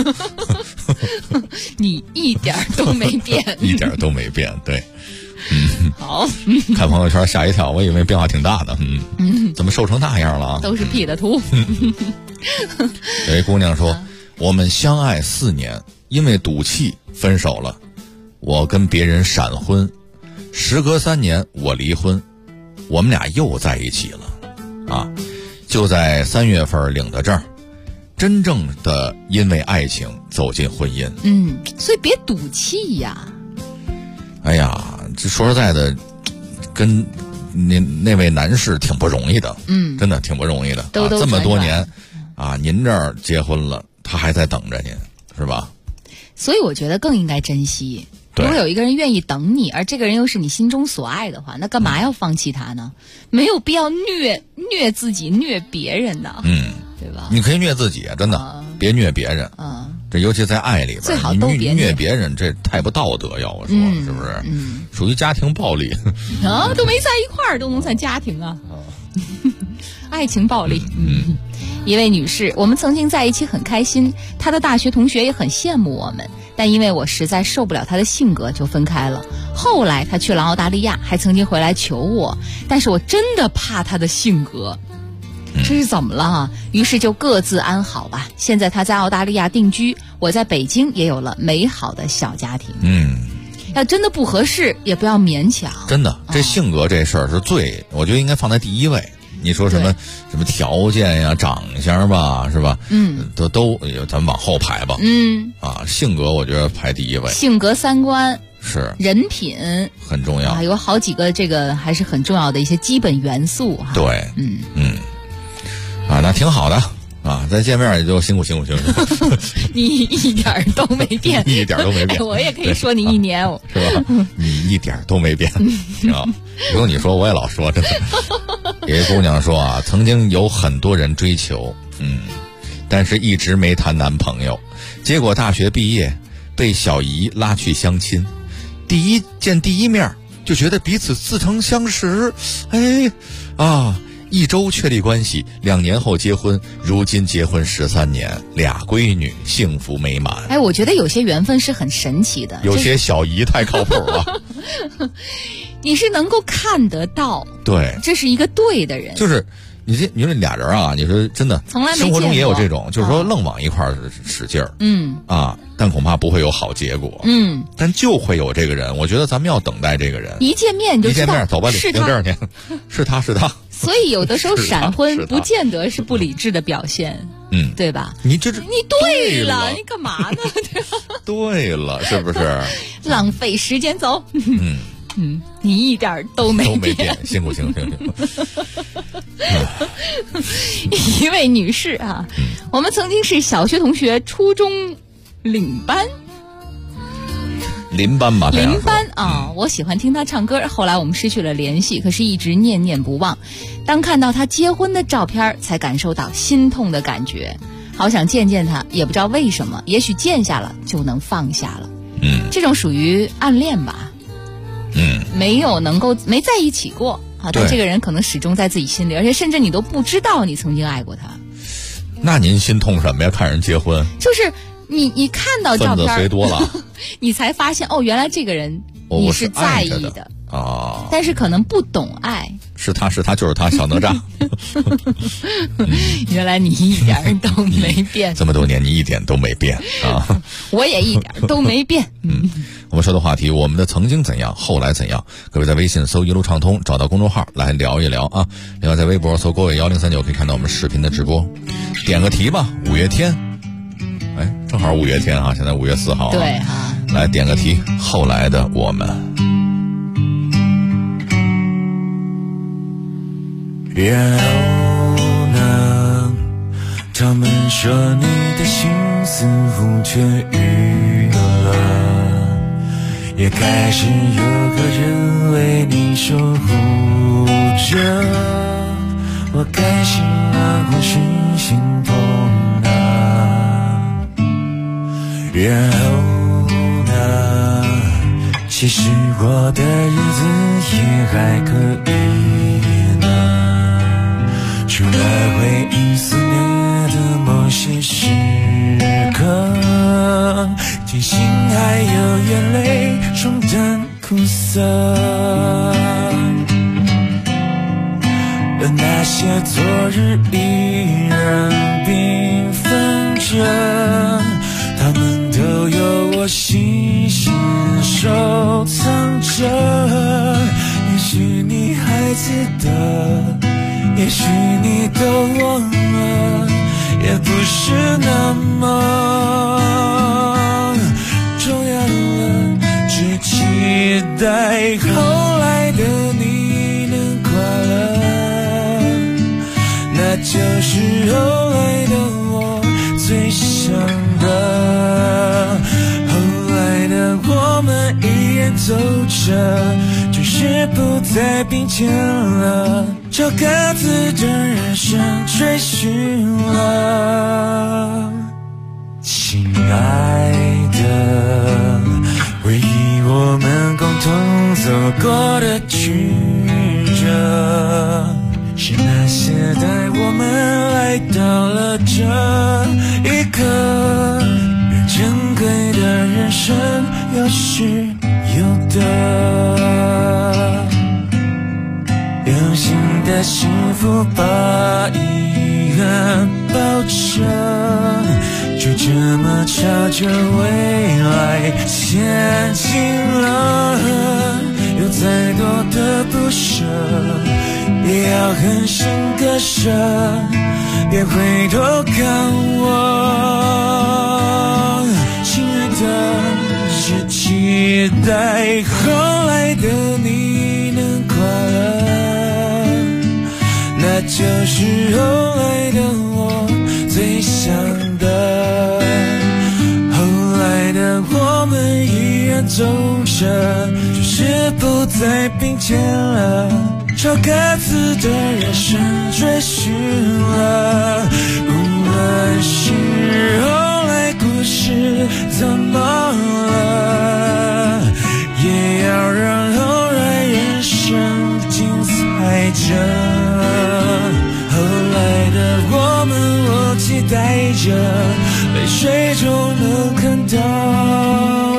你一点都没变， 一点都没变。对， 好。 看朋友圈吓一跳，我以为变化挺大的。怎么瘦成那样了？ 都是 P 的图。 有一姑娘说：“我们相爱4年，因为赌气分手了。我跟别人闪婚。时隔3年，我离婚，我们俩又在一起了，啊，就在3月份领的证，真正的因为爱情走进婚姻。 所以别赌气呀。 哎呀，这说实在的，跟那位男士挺不容易的，真的挺不容易的。这么多年，啊，您这儿结婚了，他还在等着您，是吧？ 所以我觉得更应该珍惜。如果有一个人愿意等你，而这个人又是你心中所爱的话，那干嘛要放弃他呢？没有必要虐自己、虐别人的，对吧？ 你可以虐自己，真的，别虐别人。这尤其在爱里边， 最好都别虐别人，这太不道德。要我说，是不是？属于家庭暴力啊，都没在一块儿，都能算家庭啊。爱情暴力。一位女士，我们曾经在一起很开心，她的大学同学也很羡慕我们，但因为我实在受不了她的性格，就分开了。后来她去了澳大利亚，还曾经回来求我，但是我真的怕她的性格。这是怎么了啊？于是就各自安好吧。现在她在澳大利亚定居，我在北京也有了美好的小家庭。要真的不合适，也不要勉强。 真的，这性格这事儿是我觉得应该放在第一位。你说什么条件呀、长相吧，是吧？都咱们往后排吧。性格我觉得排第一位。 性格、三观是人品很重要， 有好几个这个还是很重要的一些基本元素哈。 对，那挺好的啊，再见面也就辛苦。 你一点都没变， 一点都没变。 我也可以说你1年， 是吧？你一点都没变，啊！不用你说，我也老说，真的。有一姑娘说啊，曾经有很多人追求，但是一直没谈男朋友，结果大学毕业被小姨拉去相亲， 见第一面就觉得彼此似曾相识，1周确立关系，2年后结婚，如今结婚13年，2闺女，幸福美满。 我觉得有些缘分是很神奇的， 有些小姨太靠谱了。 你是能够看得到， 对， 这是一个对的人， 就是你说俩人啊，你说真的， 从来没见过， 生活中也有这种，就是说愣往一块儿使劲儿，但恐怕不会有好结果，但就会有这个人。我觉得咱们要等待这个人， 一见面就知道， 一见面走吧， 是 02年，是他。 所以有的时候闪婚不见得是不理智的表现，对吧？ 你对了，你干嘛呢？ 对了，是不是？ 浪费时间，走。你一点都没变， 辛苦。 一位女士啊，我们曾经是小学同学，初中领班。 邻班吧， 邻班啊，我喜欢听他唱歌，后来我们失去了联系，可是一直念念不忘。当看到他结婚的照片，才感受到心痛的感觉，好想见见他，也不知道为什么，也许见下了就能放下了。这种属于暗恋吧。没在一起过但这个人可能始终在自己心里，而且甚至你都不知道你曾经爱过他。 那您心痛什么呀？看人结婚， 就是你看到照片， 分子谁多了， 你才发现原来这个人你是在意的啊， 但是可能不懂爱。 是他就是他，小哪吒。 原来你一点都没变， 这么多年你一点都没变啊！ 我也一点都没变。 我们说的话题，我们的曾经怎样，后来怎样？各位在微信搜一路畅通，找到公众号来聊一聊啊。另外在微博搜郭伟1039，可以看到我们视频的直播。点个题吧，五月天。正好五月天啊，现在5月4号。 对哈， 来点个题，后来的我们。 然后呢？他们说你的心似乎痊愈了，也开始有个人为你守护着。我该心安或是心痛呢？然后呢？其实我的日子也还可以呢。除了回忆肆虐的某些时刻，庆幸还有眼泪冲淡苦涩，而那些昨日依然缤纷着，他们都有我细心收藏着。也许你还记得，也许你都忘了，也不是那么重要了，只期待后来的你能快乐，那就是后来的我最想的。后来的我们依然走着，只是不再并肩了，朝各自的人生追寻了。亲爱的，回忆我们共同走过的曲折，是那些带我们来到了这一刻，越珍贵的人生有时有的，有心的幸福把遗憾抱着，就这么朝着未来前进了。有再多的不舍，也要狠心割舍，别回头看我，亲爱的，只期待后来的你能快乐，那就是后来的我最想的。后来的我们依然走着，只是不再并肩了，朝各自的人生追寻了。无论是后来故事怎么了，也着，后来的我们，我期待着，泪水中能看到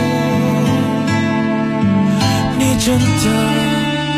你真的。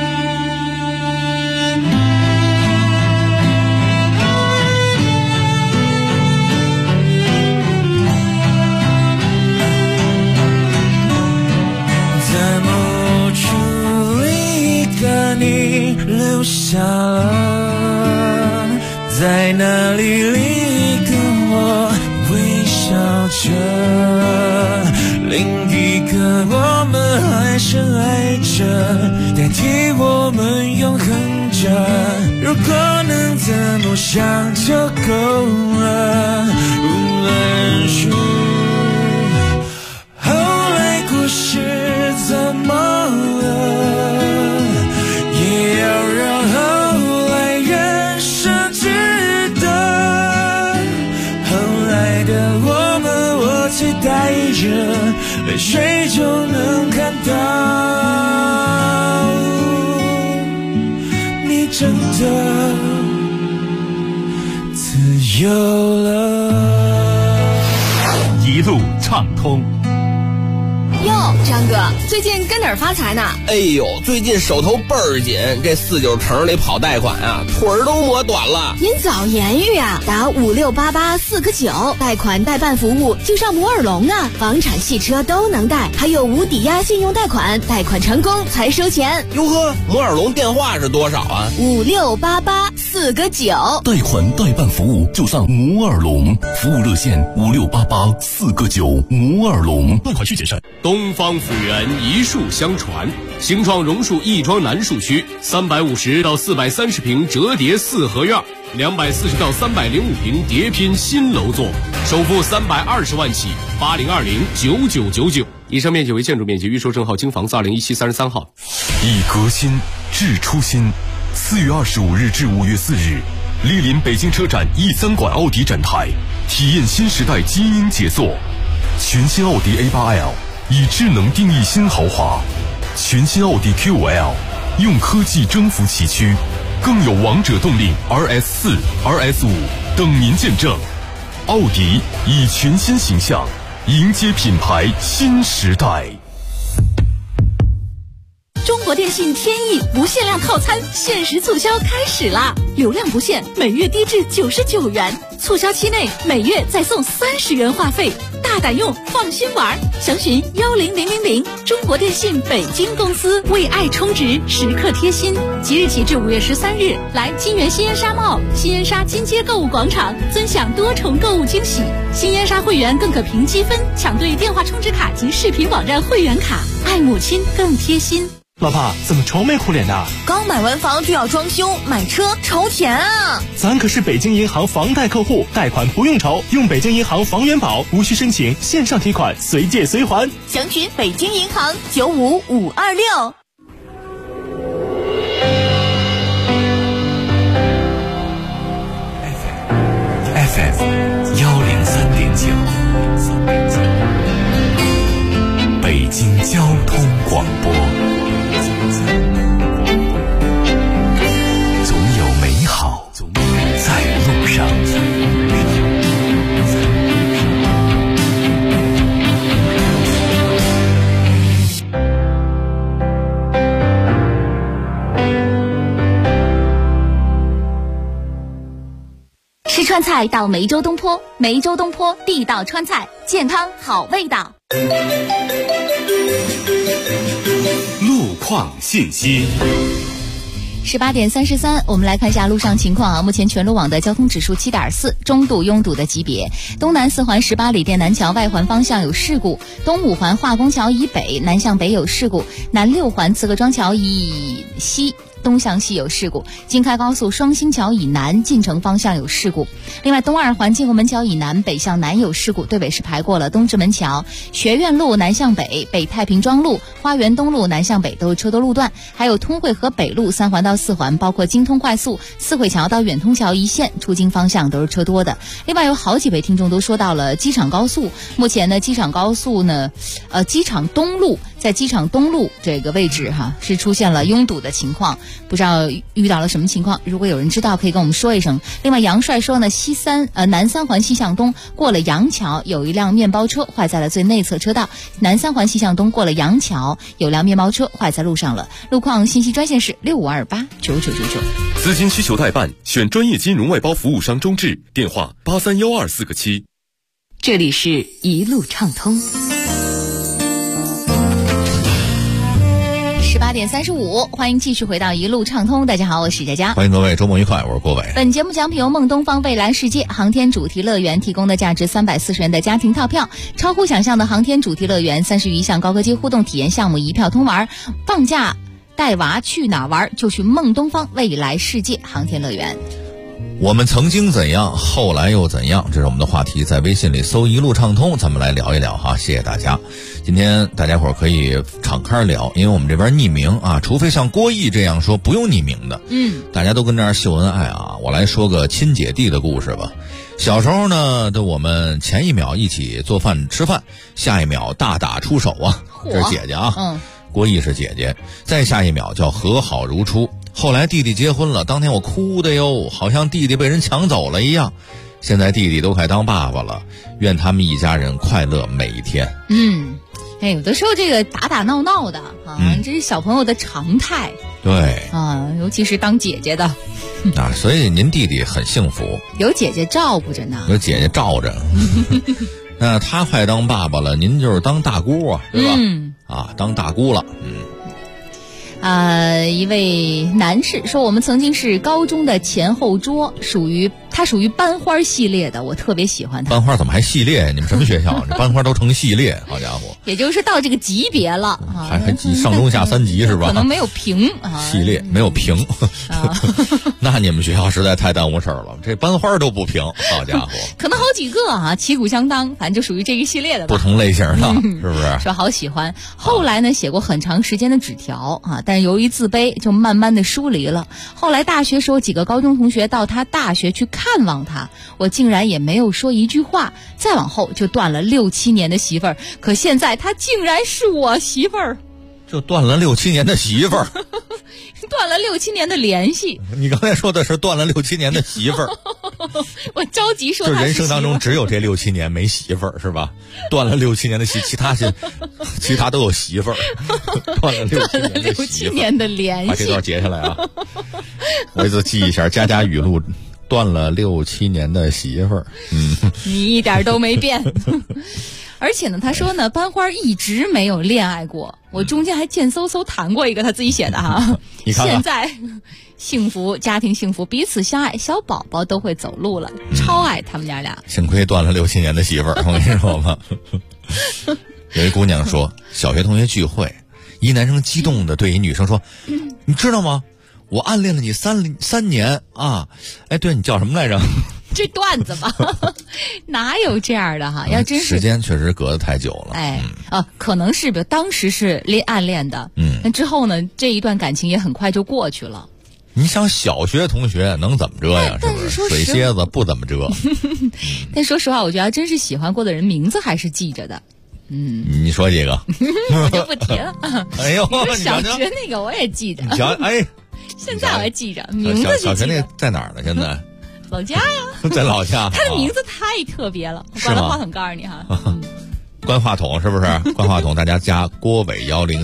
你留下了，在哪里你跟我微笑着，另一个我们还深爱着，代替我们永恒着。如果能这么想就够了，无论输。后来故事怎么了？期待着，泪水就能看到你真的自由了。 一路畅通。 哟，张哥，最近跟哪儿发财呢？ 哎呦，最近手头倍儿紧，这49城里跑贷款啊，腿儿都磨短了。 您早言语啊，打5688-4个9，贷款代办服务就上摩尔龙啊，房产、汽车都能贷，还有无抵押信用贷款，贷款成功才收钱。 哟呵，摩尔龙电话是多少啊 ？5688-4个9， 贷款代办服务就上摩尔龙，服务热线5688-4个9，摩尔龙。 贷款需谨慎。 东方府源一树相传，兴创榕树亦庄南树区350到430平折叠4合院，240到305平叠拼新楼座，首付320万起，80209999。以上面积为建筑面积，预售证号京房子201733号。 以革新治初心。4月25日至5月4日，莅临北京车展E3馆奥迪展台，体验新时代基因杰作。全新奥迪 A8L 以智能定义新豪华，全新奥迪 Q5L 用科技征服崎岖，更有王者动力 RS4、RS5 等您见证。奥迪以全新形象迎接品牌新时代。 中国电信天翼不限量套餐限时促销开始啦！流量不限，每月低至99元，促销期内每月再送30元话费，大胆用，放心玩。详询10000，中国电信北京公司，为爱充值，时刻贴心。即日起至5月13日，来金源新烟沙贸、新烟沙金街购物广场，尊享多重购物惊喜。新烟沙会员更可凭积分抢对电话充值卡及视频网站会员卡，爱母亲更贴心。 老爸，怎么愁眉苦脸的？ 刚买完房就要装修，买车愁钱啊！ 咱可是北京银行房贷客户，贷款不用愁，用北京银行房源宝，无需申请，线上提款，随借随还。 详询北京银行95526。 FM 103.9，北京交通广播。总有美好在路上。 吃川菜到梅州东坡，梅州东坡地道川菜，健康好味道。 路况信息。 18点33，我们来看一下路上情况啊。目前全路网的交通指数7.4，中度拥堵的级别。东南4环18里店南桥外环方向有事故，东5环化工桥以北南向北有事故，南6环慈各庄桥以西东向西有事故，京开高速双星桥以南进城方向有事故。另外东2环建国门桥以南北向南有事故，对北是排过了东直门桥、学院路南向北、北太平庄路、花园东路南向北都是车多路段，还有通惠河北路3环到4环，包括京通快速、四惠桥到远通桥一线出京方向都是车多的。另外有好几位听众都说到了机场高速，目前呢机场高速呢机场东路，在机场东路这个位置是出现了拥堵的情况。 不知道遇到了什么情况，如果有人知道可以跟我们说一声。另外杨帅说呢，南三环西向东过了杨桥有一辆面包车坏在了最内侧车道，南三环西向东过了杨桥有辆面包车坏在路上了。路况信息专线是65289999。 资金需求代办，选专业金融外包服务商中智，电话831247个7。 这里是一路畅通。 18点35，欢迎继续回到一路畅通。大家好，我是佳佳， 欢迎各位周末愉快，我是郭伟。 本节目奖品由梦东方未来世界航天主题乐园提供的价值340元的家庭套票，超乎想象的航天主题乐园30余项高科技互动体验项目一票通玩，放假带娃去哪玩就去梦东方未来世界航天乐园。 我们曾经怎样，后来又怎样，这是我们的话题，在微信里搜一路畅通，咱们来聊一聊哈，谢谢大家。今天大家伙可以敞开聊，因为我们这边匿名啊，除非像郭毅这样说不用匿名的，大家都跟这儿秀恩爱啊。我来说个亲姐弟的故事吧。小时候呢，我们前一秒一起做饭吃饭，下一秒大打出手啊，这是姐姐啊，郭毅是姐姐，再下一秒叫和好如初。后来弟弟结婚了，当天我哭的哟，好像弟弟被人抢走了一样。现在弟弟都快当爸爸了，愿他们一家人快乐每一天。 有的时候这个打打闹闹的啊，这是小朋友的常态。 对啊，尤其是当姐姐的啊，所以您弟弟很幸福， 有姐姐照顾着呢， 有姐姐罩着。那他快当爸爸了，您就是当大姑啊，对吧？当大姑了。 一位男士说，我们曾经是高中的前后桌，他属于班花系列的，我特别喜欢他。 班花怎么还系列？你们什么学校？这班花都成系列，好家伙！ 也就是到这个级别了还上中下3级是吧？ 可能没有评系列没有评那你们学校实在太耽误事儿了，这班花都不评，好家伙！ 可能好几个旗鼓相当，反正就属于这个系列的吧， 不同类型的，是不是？ 说好喜欢。后来呢，写过很长时间的纸条但是由于自卑，就慢慢的疏离了。后来大学时候，几个高中同学到他大学去看望他，我竟然也没有说一句话。再往后就断了6、7年的媳妇儿，可现在他竟然是我媳妇儿。 就断了6、7年的媳妇儿， 断了6、7年的联系。 你刚才说的是断了6、7年的媳妇儿， 我着急说他是媳妇儿， 就人生当中只有这6、7年没媳妇儿是吧？断了6、7年的其他都有媳妇儿，断了6、7 年的联系。 把这段截下来啊！我一直记一下，家语录。断了6、7年的媳妇儿， 你一点都没变。而且呢，他说呢，班花一直没有恋爱过，我中间还贱嗖嗖谈过一个，他自己写的哈。 你看看现在幸福，家庭幸福，彼此相爱，小宝宝都会走路了，超爱他们家俩。 幸亏断了6、7年的媳妇儿，我跟你说吧。有一姑娘说，小学同学聚会，一男生激动的对一女生说：“你知道吗？我暗恋了你3年啊！哎，对，你叫什么来着？” 这段子吧，哪有这样的哈？要真是时间确实隔得太久了。 可能是比如当时是暗恋的，那之后呢，这一段感情也很快就过去了。 你想小学同学能怎么着呀？是不是？水蝎子不怎么着。 但说实话，我觉得要真是喜欢过的人，名字还是记着的。 你说几个？ 我就不提了。 哎呦， 小学那个我也记着。现在我还记着名字。 小学那在哪儿呢？现在老家呀， 在老家。 他的名字太特别了，我关了话筒告诉你哈。 关话筒是不是？关话筒，大家加郭伟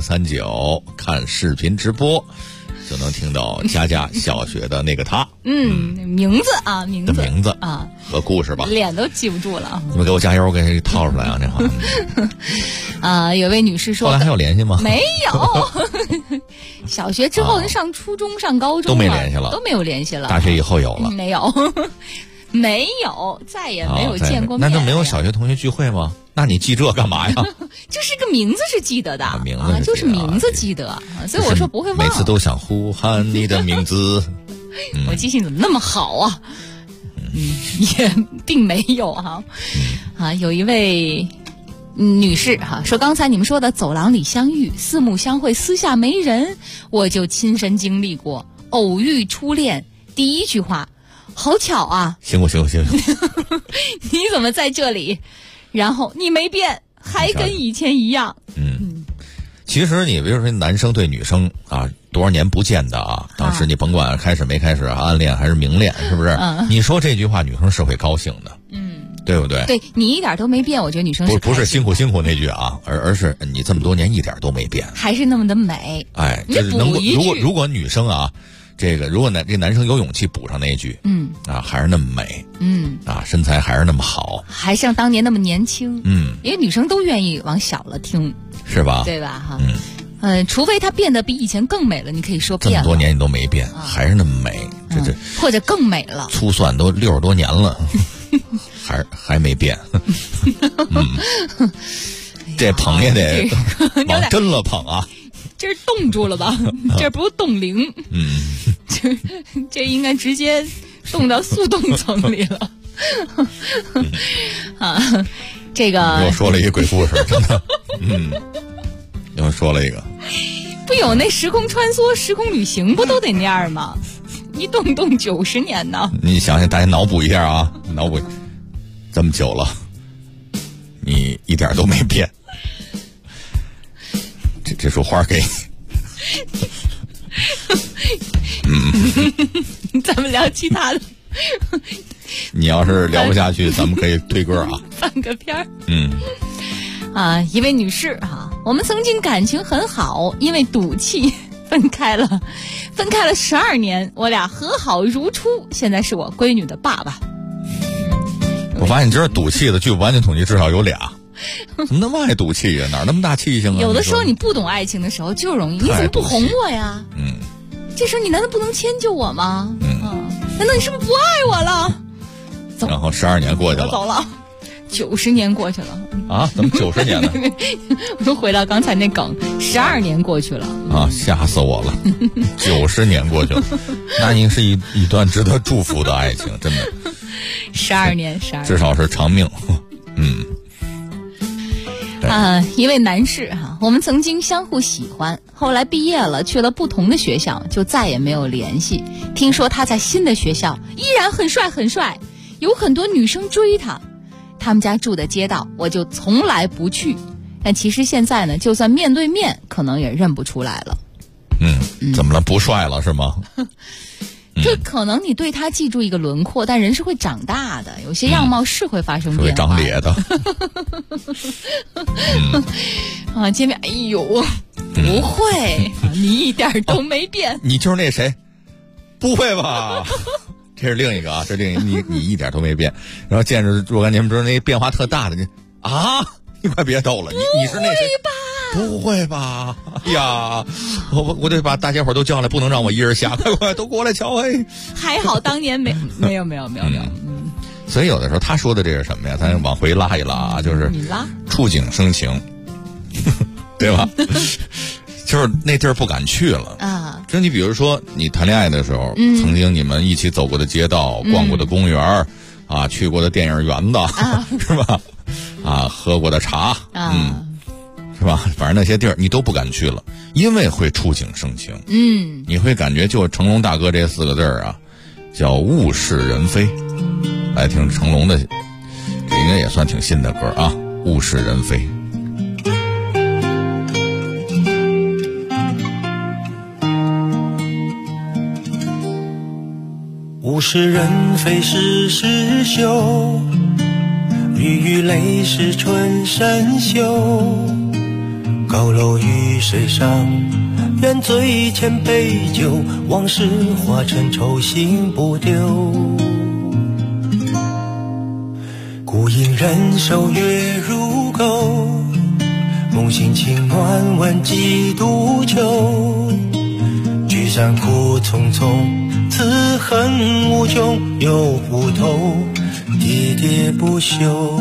1039看视频直播，就能听到佳小学的那个他。 名字啊和故事吧， 脸都记不住了。 你们给我加油，我给他套出来啊！这话有位女士说， 后来还有联系吗？ 没有。小学之后上初中上高中都没联系了， 都没有联系了。 大学以后有了没有？没有，再也没有见过面。 那就没有小学同学聚会吗？那你记这干嘛呀？ 就是个名字是记得的， 名字就是名字记得，所以我说不会忘。 每次都想呼喊你的名字。 我记性怎么那么好啊？也并没有哈。有一位女士说，刚才你们说的走廊里相遇，四目相会，私下没人，我就亲身经历过。偶遇初恋，第一句话，好巧啊！ 行， 你怎么在这里？然后你没变，还跟以前一样。 其实你比如说男生对女生多少年不见的啊，当时你甭管开始没开始暗恋还是明恋，是不是？你说这句话女生是会高兴的，对不对？ 对，你一点都没变，我觉得女生不是辛苦那句啊，而是你这么多年一点都没变， 还是那么的美。 哎，就是如果女生啊，这个如果这男生有勇气补上那一句，还是那么美，身材还是那么好， 还像当年那么年轻，因为女生都愿意往小了听， 是吧？ 对吧？哈，除非她变得比以前更美了，你可以说变了。 这么多年你都没变，还是那么美，这或者更美了。 粗算都60多年了。还没变，这捧也得往真了捧啊！ 这是冻住了吧？这不是冻龄，这应该直接冻到速冻层里了。啊，这个又说了一个鬼故事，真的，又说了一个， 不有那时空穿梭、时空旅行不都得那样吗？一冻90年呢？ 你想想，大家脑补一下啊，脑补。这么久了，你一点都没变。这束花给你。咱们聊其他的。 你要是聊不下去，咱们可以推歌啊。 放个片儿。一位女士啊，我们曾经感情很好，因为赌气分开了12年，我俩和好如初，现在是我闺女的爸爸。 我发现你这赌气的，据完全统计至少有俩，怎么那么爱赌气呀？哪那么大气性啊？ 有的时候你不懂爱情的时候就容易，你怎么不哄我呀？这时候你难道不能迁就我吗？难道你是不是不爱我了？走， 然后12年过去了， 走了，90年过去了啊？怎么90年呢？ 我又回到刚才那梗，12年过去了啊！吓死我了，90年过去了，那应是一段值得祝福的爱情，真的。 12年， 至少是长命。 一位男士哈，我们曾经相互喜欢，后来毕业了，去了不同的学校，就再也没有联系。听说他在新的学校依然很帅，有很多女生追他。他们家住的街道，我就从来不去。但其实现在呢，就算面对面，可能也认不出来了。 怎么了？不帅了是吗？ 就可能你对他记住一个轮廓，但人是会长大的，有些样貌是会发生变化， 会长咧的。 见面，哎呦，不会，你一点都没变。 你就是那谁？不会吧？这是另一个啊，这另一个你一点都没变。然后见着若干年之后那变化特大的，你快别逗了，你是那谁？不会吧？哎呀，我得把大家伙都叫来，不能让我一人下，快都过来瞧！哎， 还好当年没有。 所以有的时候他说的这是什么呀？咱往回拉一拉啊，就是你拉触景生情，对吧？就是那地儿不敢去了啊。就你比如说，你谈恋爱的时候，曾经你们一起走过的街道、逛过的公园啊，去过的电影园子，是吧？喝过的茶，是吧？反正那些地儿你都不敢去了，因为会触景生情。你会感觉就成龙大哥这4个字啊，叫物是人非。来听成龙的，这应该也算挺新的歌啊，物是人非。 物是人非事事休，雨雨泪是春深秋。高楼与水上，愿醉千杯酒，往事化成愁心不丢。孤影人守月如钩，梦醒情暖问几度秋。聚散苦匆匆，此恨无穷又无头，喋喋不休。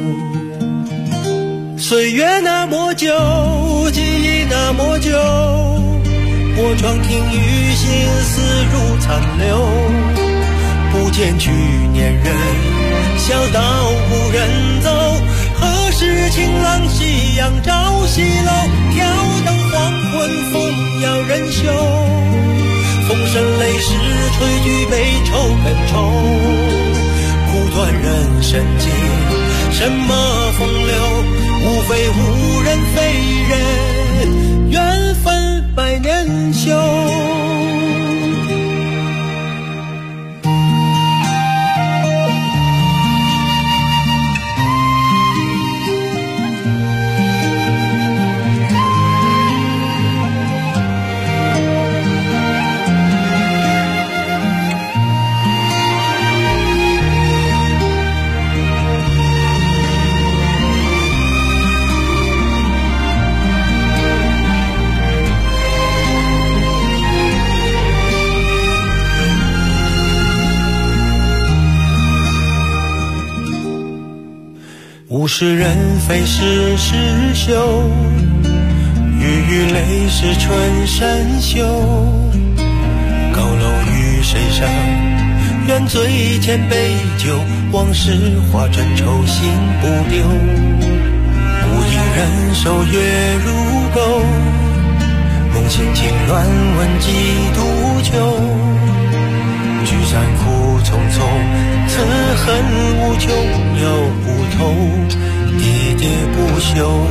岁月那么久，记忆那么久，我窗听雨，心思如残留。不见去年人，笑道无人走。何时晴朗夕阳照西楼？挑灯黄昏，风摇人袖。风声泪湿，吹举悲愁更愁。苦短人生境，什么风流？无非无人非人，缘分百年修。 物是人非是诗绣，雨与泪是春山秀。高楼与水上，愿醉千杯酒，往事化成愁心不丢。无影人手月如钩，梦醒情乱问几度秋。聚散苦匆匆，此恨无穷，又不透，喋喋不休。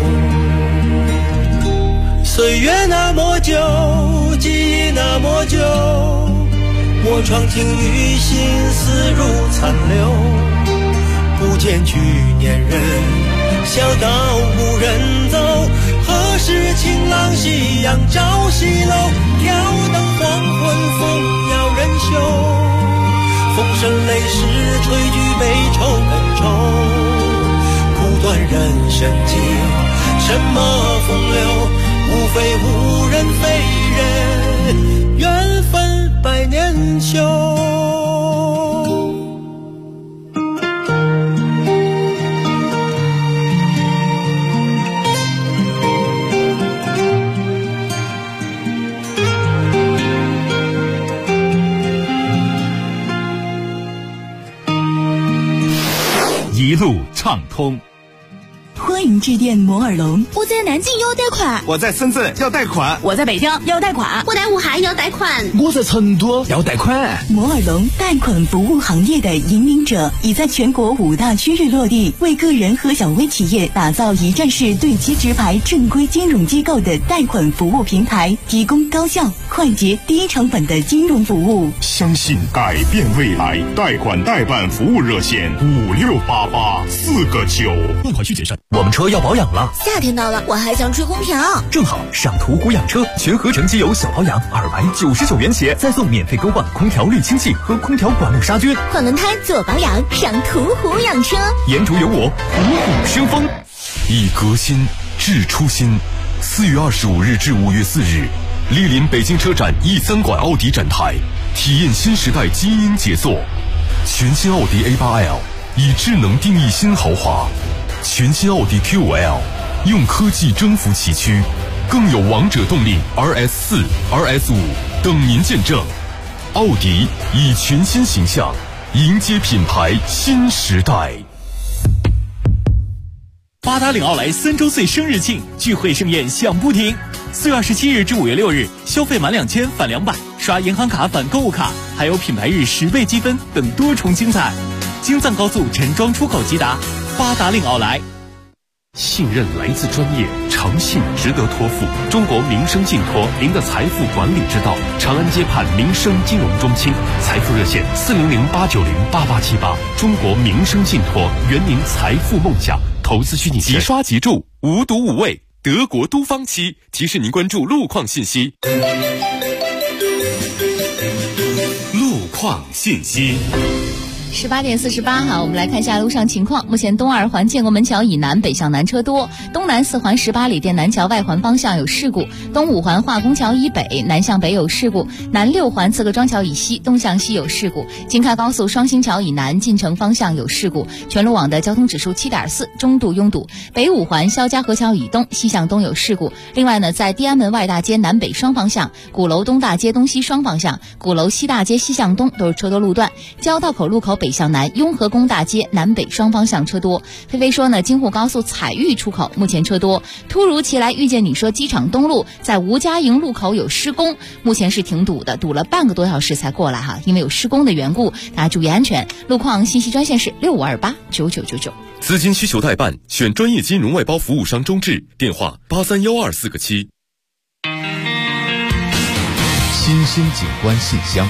岁月那么久，记忆那么久，我窗听雨心思如残留。不见去年人，笑道无人走。何时晴朗夕阳照西楼？挑灯黄昏风摇人袖。风声泪湿吹举悲愁更愁。苦短人生境，什么风流？无非无人非人，缘分百年修。 一路畅通。 欢迎致电摩尔龙。 我在南京要贷款， 我在深圳要贷款， 我在北京要贷款， 我在武汉要贷款， 我在成都要贷款。 摩尔龙贷款服务行业的引领者，已在全国5大区域落地，为个人和小微企业打造一站式对接直排正规金融机构的贷款服务平台，提供高效、快捷、低成本的金融服务。 相信改变未来，贷款代办服务热线5688 4个9。 贷款需谨慎。我们车要保养了， 夏天到了，我还想吹空调。 正好上途虎养车全合成机油小保养299元起，再送免费更换空调滤清器和空调管路杀菌。 换轮胎做保养，上途虎养车。 沿途有我，虎虎生风。 以革新致初心。4月25日至5月4日，莅临北京车展E3馆奥迪展台，体验新时代基因解锁。全新奥迪 A8L 以智能定义新豪华，全新奥迪 Q5L 用科技征服崎岖，更有王者动力 RS4、RS5 等您见证。奥迪以全新形象迎接品牌新时代。 八达岭奥莱3周岁生日庆聚会盛宴响不停。4月27日至5月6日，消费满2000返200，刷银行卡返购物卡，还有品牌日10倍积分等多重精彩。京藏高速陈庄出口吉达，八达岭奥莱。 信任来自专业，诚信值得托付。中国民生信托，您的财富管理之道。长安街畔民生金融中心，财富热线400-890-8878。中国民生信托，圆您财富梦想。投资虚拟即刷即住，无毒无畏。德国都方期提示您关注路况信息。 路况信息。 18点48哈，我们来看一下路上情况。目前东二环建国门桥以南北向南车多，东南4环18里店南桥外环方向有事故，东5环化工桥以北南向北有事故，南6环4个庄桥以西东向西有事故，京开高速双星桥以南进城方向有事故，全路网的交通指数7.4，中度拥堵。北5环肖家河桥以东西向东有事故。另外呢，在地安门外大街南北双方向、鼓楼东大街东西双方向、鼓楼西大街西向东都是车多路段，交道口路口北向南雍和宫大街南北双方向车多。菲菲说呢，京沪高速采玉出口目前车多。突如其来遇见你说机场东路在吴家营路口有施工，目前是挺堵的，堵了半个多小时才过来哈，因为有施工的缘故，大家注意安全。路况信息专线是65289999。 资金需求代办，选专业金融外包服务商中智，电话8312 4个7。 新兴景观信箱。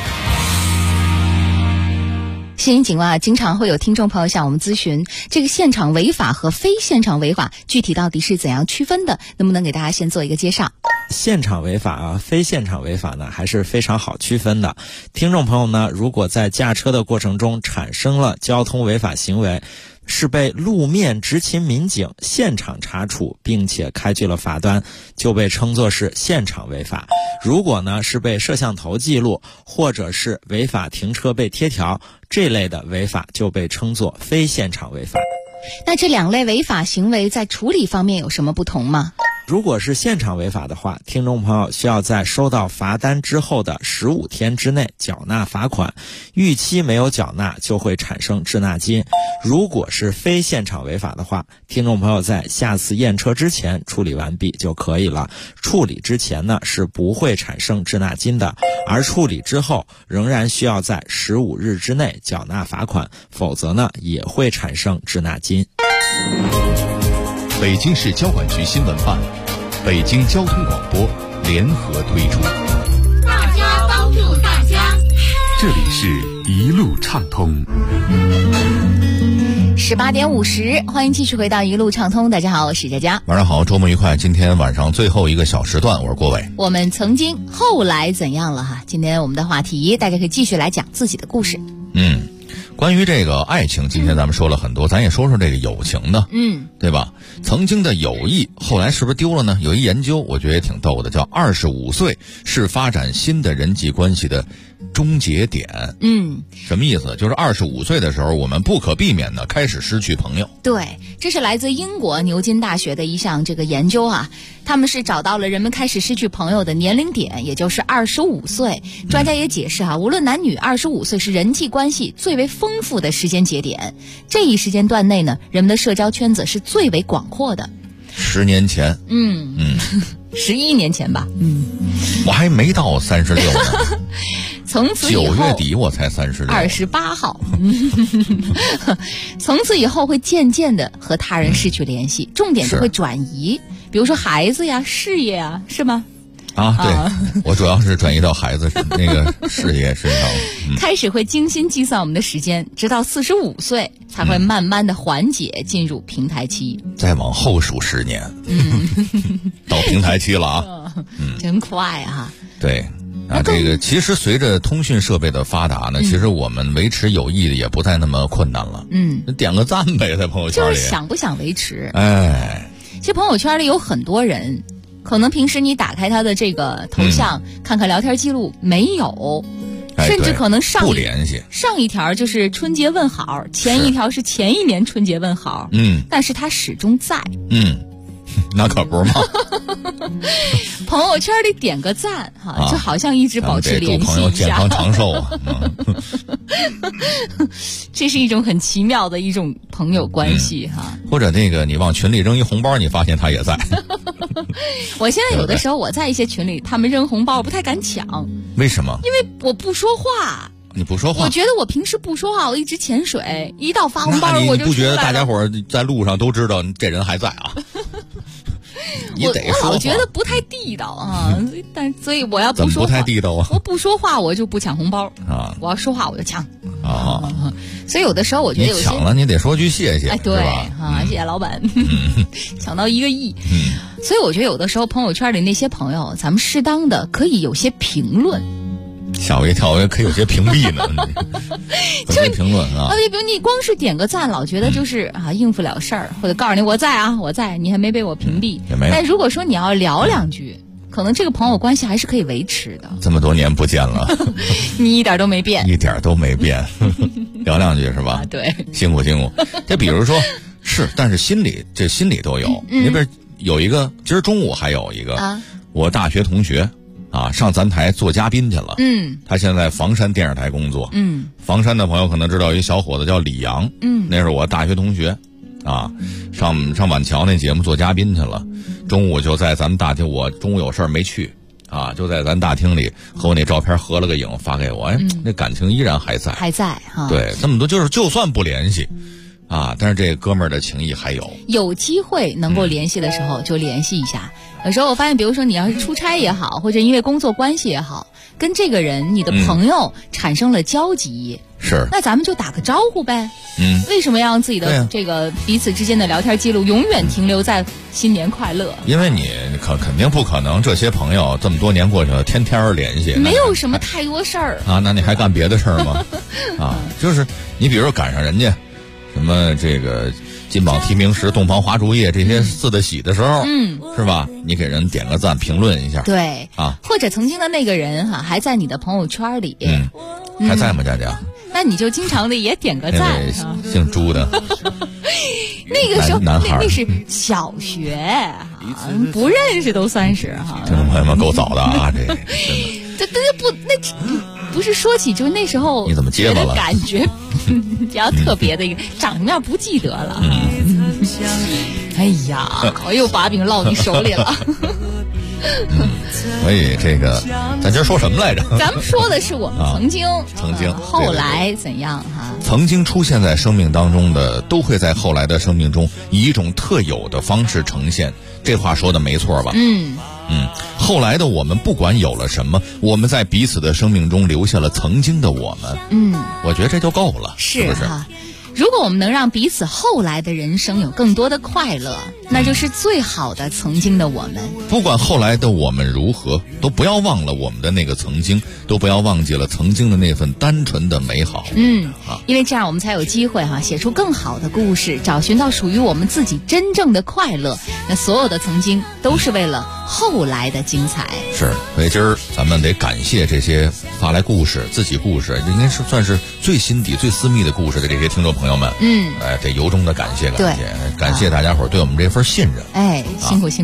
新兴景观啊，经常会有听众朋友向我们咨询，这个现场违法和非现场违法具体到底是怎样区分的？能不能给大家先做一个介绍？ 现场违法啊，非现场违法呢，还是非常好区分的。听众朋友呢，如果在驾车的过程中产生了交通违法行为，是被路面执勤民警现场查处并且开具了罚单，就被称作是现场违法。如果呢是被摄像头记录，或者是违法停车被贴条，这类的违法就被称作非现场违法。 那这两类违法行为在处理方面有什么不同吗？ 如果是现场违法的话，听众朋友需要在收到罚单之后的15天之内缴纳罚款，逾期没有缴纳就会产生滞纳金。如果是非现场违法的话，听众朋友在下次验车之前处理完毕就可以了。处理之前呢是不会产生滞纳金的，而处理之后仍然需要在15日之内缴纳罚款，否则呢也会产生滞纳金。 北京市交管局新闻办、北京交通广播联合推出。 大家帮助大家， 这里是一路畅通。 18点50，欢迎继续回到一路畅通。大家好，我是佳佳。 晚上好，周末愉快。今天晚上最后一个小时段，我是郭伟。 我们曾经后来怎样了哈？今天我们的话题，大家可以继续来讲自己的故事。 关于这个爱情，今天咱们说了很多，咱也说说这个友情的，对吧？曾经的友谊，后来是不是丢了呢？有一研究，我觉得也挺逗的，叫25岁是发展新的人际关系的终结点。什么意思？就是25岁的时候，我们不可避免的开始失去朋友。 对，这是来自英国牛津大学的一项这个研究啊，他们是找到了人们开始失去朋友的年龄点，也就是25岁。专家也解释无论男女，25岁是人际关系最为丰富的时间节点。这一时间段内呢，人们的社交圈子是最为广阔的。 10年前 ，11年前吧。 我还没到36呢。 从此以后 9月底我才36。 28号。从此以后会渐渐的和他人失去联系，重点就会转移，比如说孩子呀、事业呀，是吗？ 对，我主要是转移到孩子那个事业身上。 开始会精心计算我们的时间，直到45岁才会慢慢的缓解，进入平台期。 再往后数10年，到平台期了啊！ 真快啊！ 对。这个其实随着通讯设备的发达呢，其实我们维持友谊也不再那么困难了。点个赞呗，在朋友圈里。 就是想不想维持？ 其实朋友圈里有很多人，可能平时你打开他的这个头像，看看聊天记录，没有，甚至可能不联系。 上一条就是春节问好，前一条是前一年春节问好，但是他始终在。 那可不嘛。 朋友圈里点个赞就好像一直保持联系一下。祝朋友健康长寿啊！ 这是一种很奇妙的一种朋友关系或者那个你往群里扔一红包，你发现他也在。 我现在有的时候我在一些群里，他们扔红包我不太敢抢。 为什么？ 因为我不说话。 你不说话？ 我觉得我平时不说话，我一直潜水，一到发红包我就。 你不觉得大家伙在路上都知道这人还在啊？你得说话。 我觉得不太地道啊，所以我要不说话。 怎么不太地道啊？ 我不说话我就不抢红包啊，我要说话我就抢啊。所以有的时候我觉得有些你抢了，你得说句谢谢。 对谢谢老板，抢到1个亿。所以我觉得有的时候朋友圈里那些朋友，咱们适当的可以有些评论。 吓我一跳，我也可以有些屏蔽呢。就是评论比如你光是点个赞，老觉得就是应付了事儿，或者告诉你我在啊，我在，你还没被我屏蔽。但如果说你要聊两句，可能这个朋友关系还是可以维持的。 这么多年不见了， 你一点都没变， 一点都没变。聊两句是吧？ 对， 辛苦辛苦。就比如说是，但是心里都有。那边有一个，今儿中午还有一个我大学同学。上咱台做嘉宾去了。他现在房山电视台工作。房山的朋友可能知道有一小伙子叫李阳。那是我大学同学。上晚桥那节目做嘉宾去了。中午就在咱们大厅，我中午有事儿没去。就在咱大厅里和我那照片合了个影发给我。那感情依然还在。 还在对，这么多就算不联系。但是这个哥们儿的情谊还有。 有机会能够联系的时候就联系一下。有时候我发现，比如说你要是出差也好，或者因为工作关系也好，跟这个人你的朋友产生了交集， 是， 那咱们就打个招呼呗。为什么要让自己的这个彼此之间的聊天记录永远停留在新年快乐？ 因为你肯定不可能这些朋友这么多年过去了，天天联系， 没有什么太多事儿那你还干别的事儿吗？就是你比如说赶上人家什么这个金榜题名时、洞房花烛夜这些四的喜的时候，是吧？你给人点个赞，评论一下， 对或者曾经的那个人还在你的朋友圈里， 还在吗？佳佳？ 那你就经常的也点个赞。 姓朱的， 那个时候男孩那是小学不认识都算是哈。 听众朋友们够早的啊， 这不是说起就那时候你怎么结巴了？ 感觉比较特别的一个，长什么样不记得了。哎呀，我又把饼落你手里了。 所以这个咱今儿说什么来着？ 咱们说的是我们曾经后来怎样哈？ 曾经出现在生命当中的，都会在后来的生命中以一种特有的方式呈现。这话说的没错吧？后来的我们不管有了什么，我们在彼此的生命中留下了曾经的我们。我觉得这就够了，是不是？ 如果我们能让彼此后来的人生有更多的快乐，那就是最好的曾经的我们。 不管后来的我们如何，都不要忘了我们的那个曾经，都不要忘记了曾经的那份单纯的美好。 因为这样我们才有机会写出更好的故事，找寻到属于我们自己真正的快乐。那所有的曾经都是为了后来的精彩。 是，所以今儿咱们得感谢这些发来故事、自己故事，应该是算是最心底、最私密的故事的这些听众朋友们。得由衷的感谢，感谢大家伙对我们这份信任。 辛苦，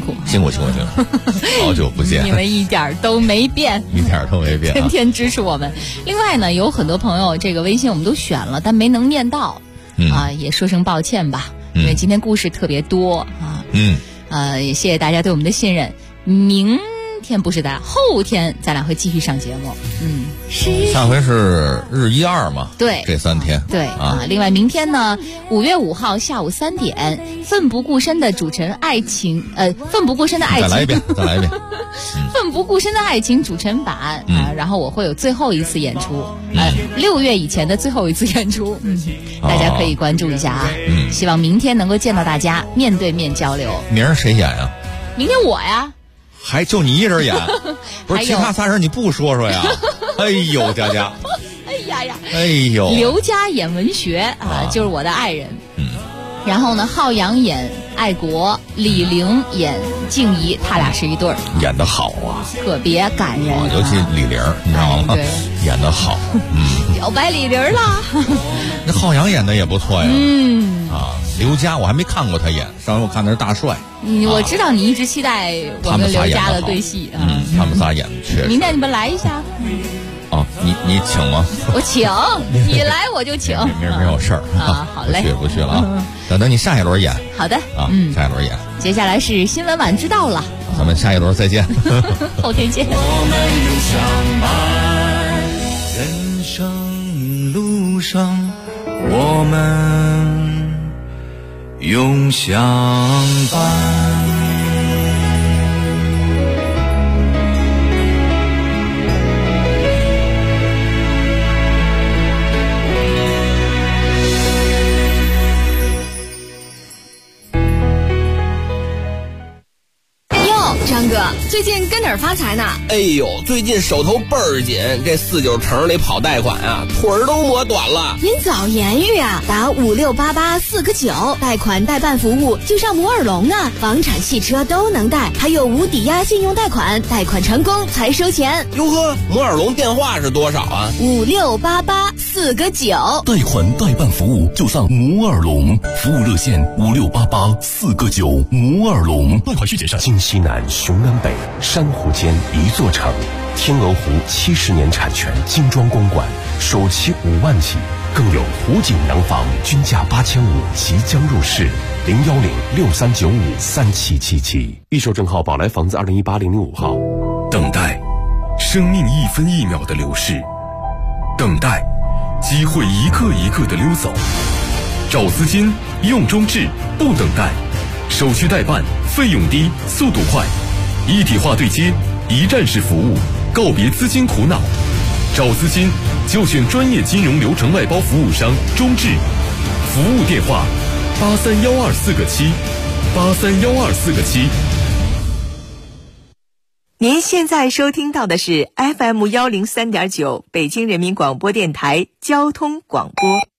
好久不见， 你们一点都没变，天天支持我们。另外呢，有很多朋友这个微信我们都选了，但没能念到，也说声抱歉吧，因为今天故事特别多也谢谢大家对我们的信任。明天不是的，后天咱俩会继续上节目。 上回是日1、2嘛？ 对， 这3天。 对另外明天呢，5月5号下午3点，奋不顾身的主持人爱情，奋不顾身的爱情。 再来一遍。 奋不顾身的爱情主持人版然后我会有最后一次演出，6月以前的最后一次演出，大家可以关注一下啊。希望明天能够见到大家，面对面交流。 明儿谁演呀？ 明天我呀。 还就你一人演，不是其他3人你不说说呀？哎呦，佳佳，哎呦， 刘佳演文学就是我的爱人。然后呢，浩洋演爱国，李玲演静怡，他俩是一对儿， 演得好啊， 特别感人。 尤其李玲，你知道吗？演得好， 表白李玲啦。 那浩洋演的也不错呀。刘佳我还没看过他演，上回我看的是大帅。 我知道你一直期待我们刘佳的对戏他们仨演的确实。 明天你们来一下。 你请吗？ 我请，你来我就请。 明儿没有事儿好嘞， 不去了等你下一轮演。 好的下一轮演。 接下来是新闻晚知道了， 咱们下一轮再见。 后天见。 人生路上，我们永相伴。 张哥，最近跟哪儿发财呢？ 哎呦，最近手头倍儿紧，这49城里跑贷款啊，腿儿都磨短了。 您早言语啊，打5688-4个9，贷款代办服务就上摩尔龙啊，房产、汽车都能贷，还有无抵押信用贷款，贷款成功才收钱。 哟呵，摩尔龙电话是多少啊 ？5688-4个9。 贷款代办服务就上摩尔龙，服务热线5688-4个9，摩尔龙。贷款需谨慎。 京西南、雄南北，珊瑚间一座城。天鹅湖70年产权，精装公馆，首期5万起，更有湖景洋房均价8500即将入市。01063953777。预售证号宝来房子2018-005号。 等待，生命一分一秒的流逝；等待，机会一个一个的溜走。找资金，用中置，不等待。手续代办，费用低，速度快，一体化对接，一站式服务，告别资金苦恼。找资金就选专业金融流程外包服务商中置，服务电话83124个7，83124个7。 您现在收听到的是 FM103.9北京人民广播电台交通广播。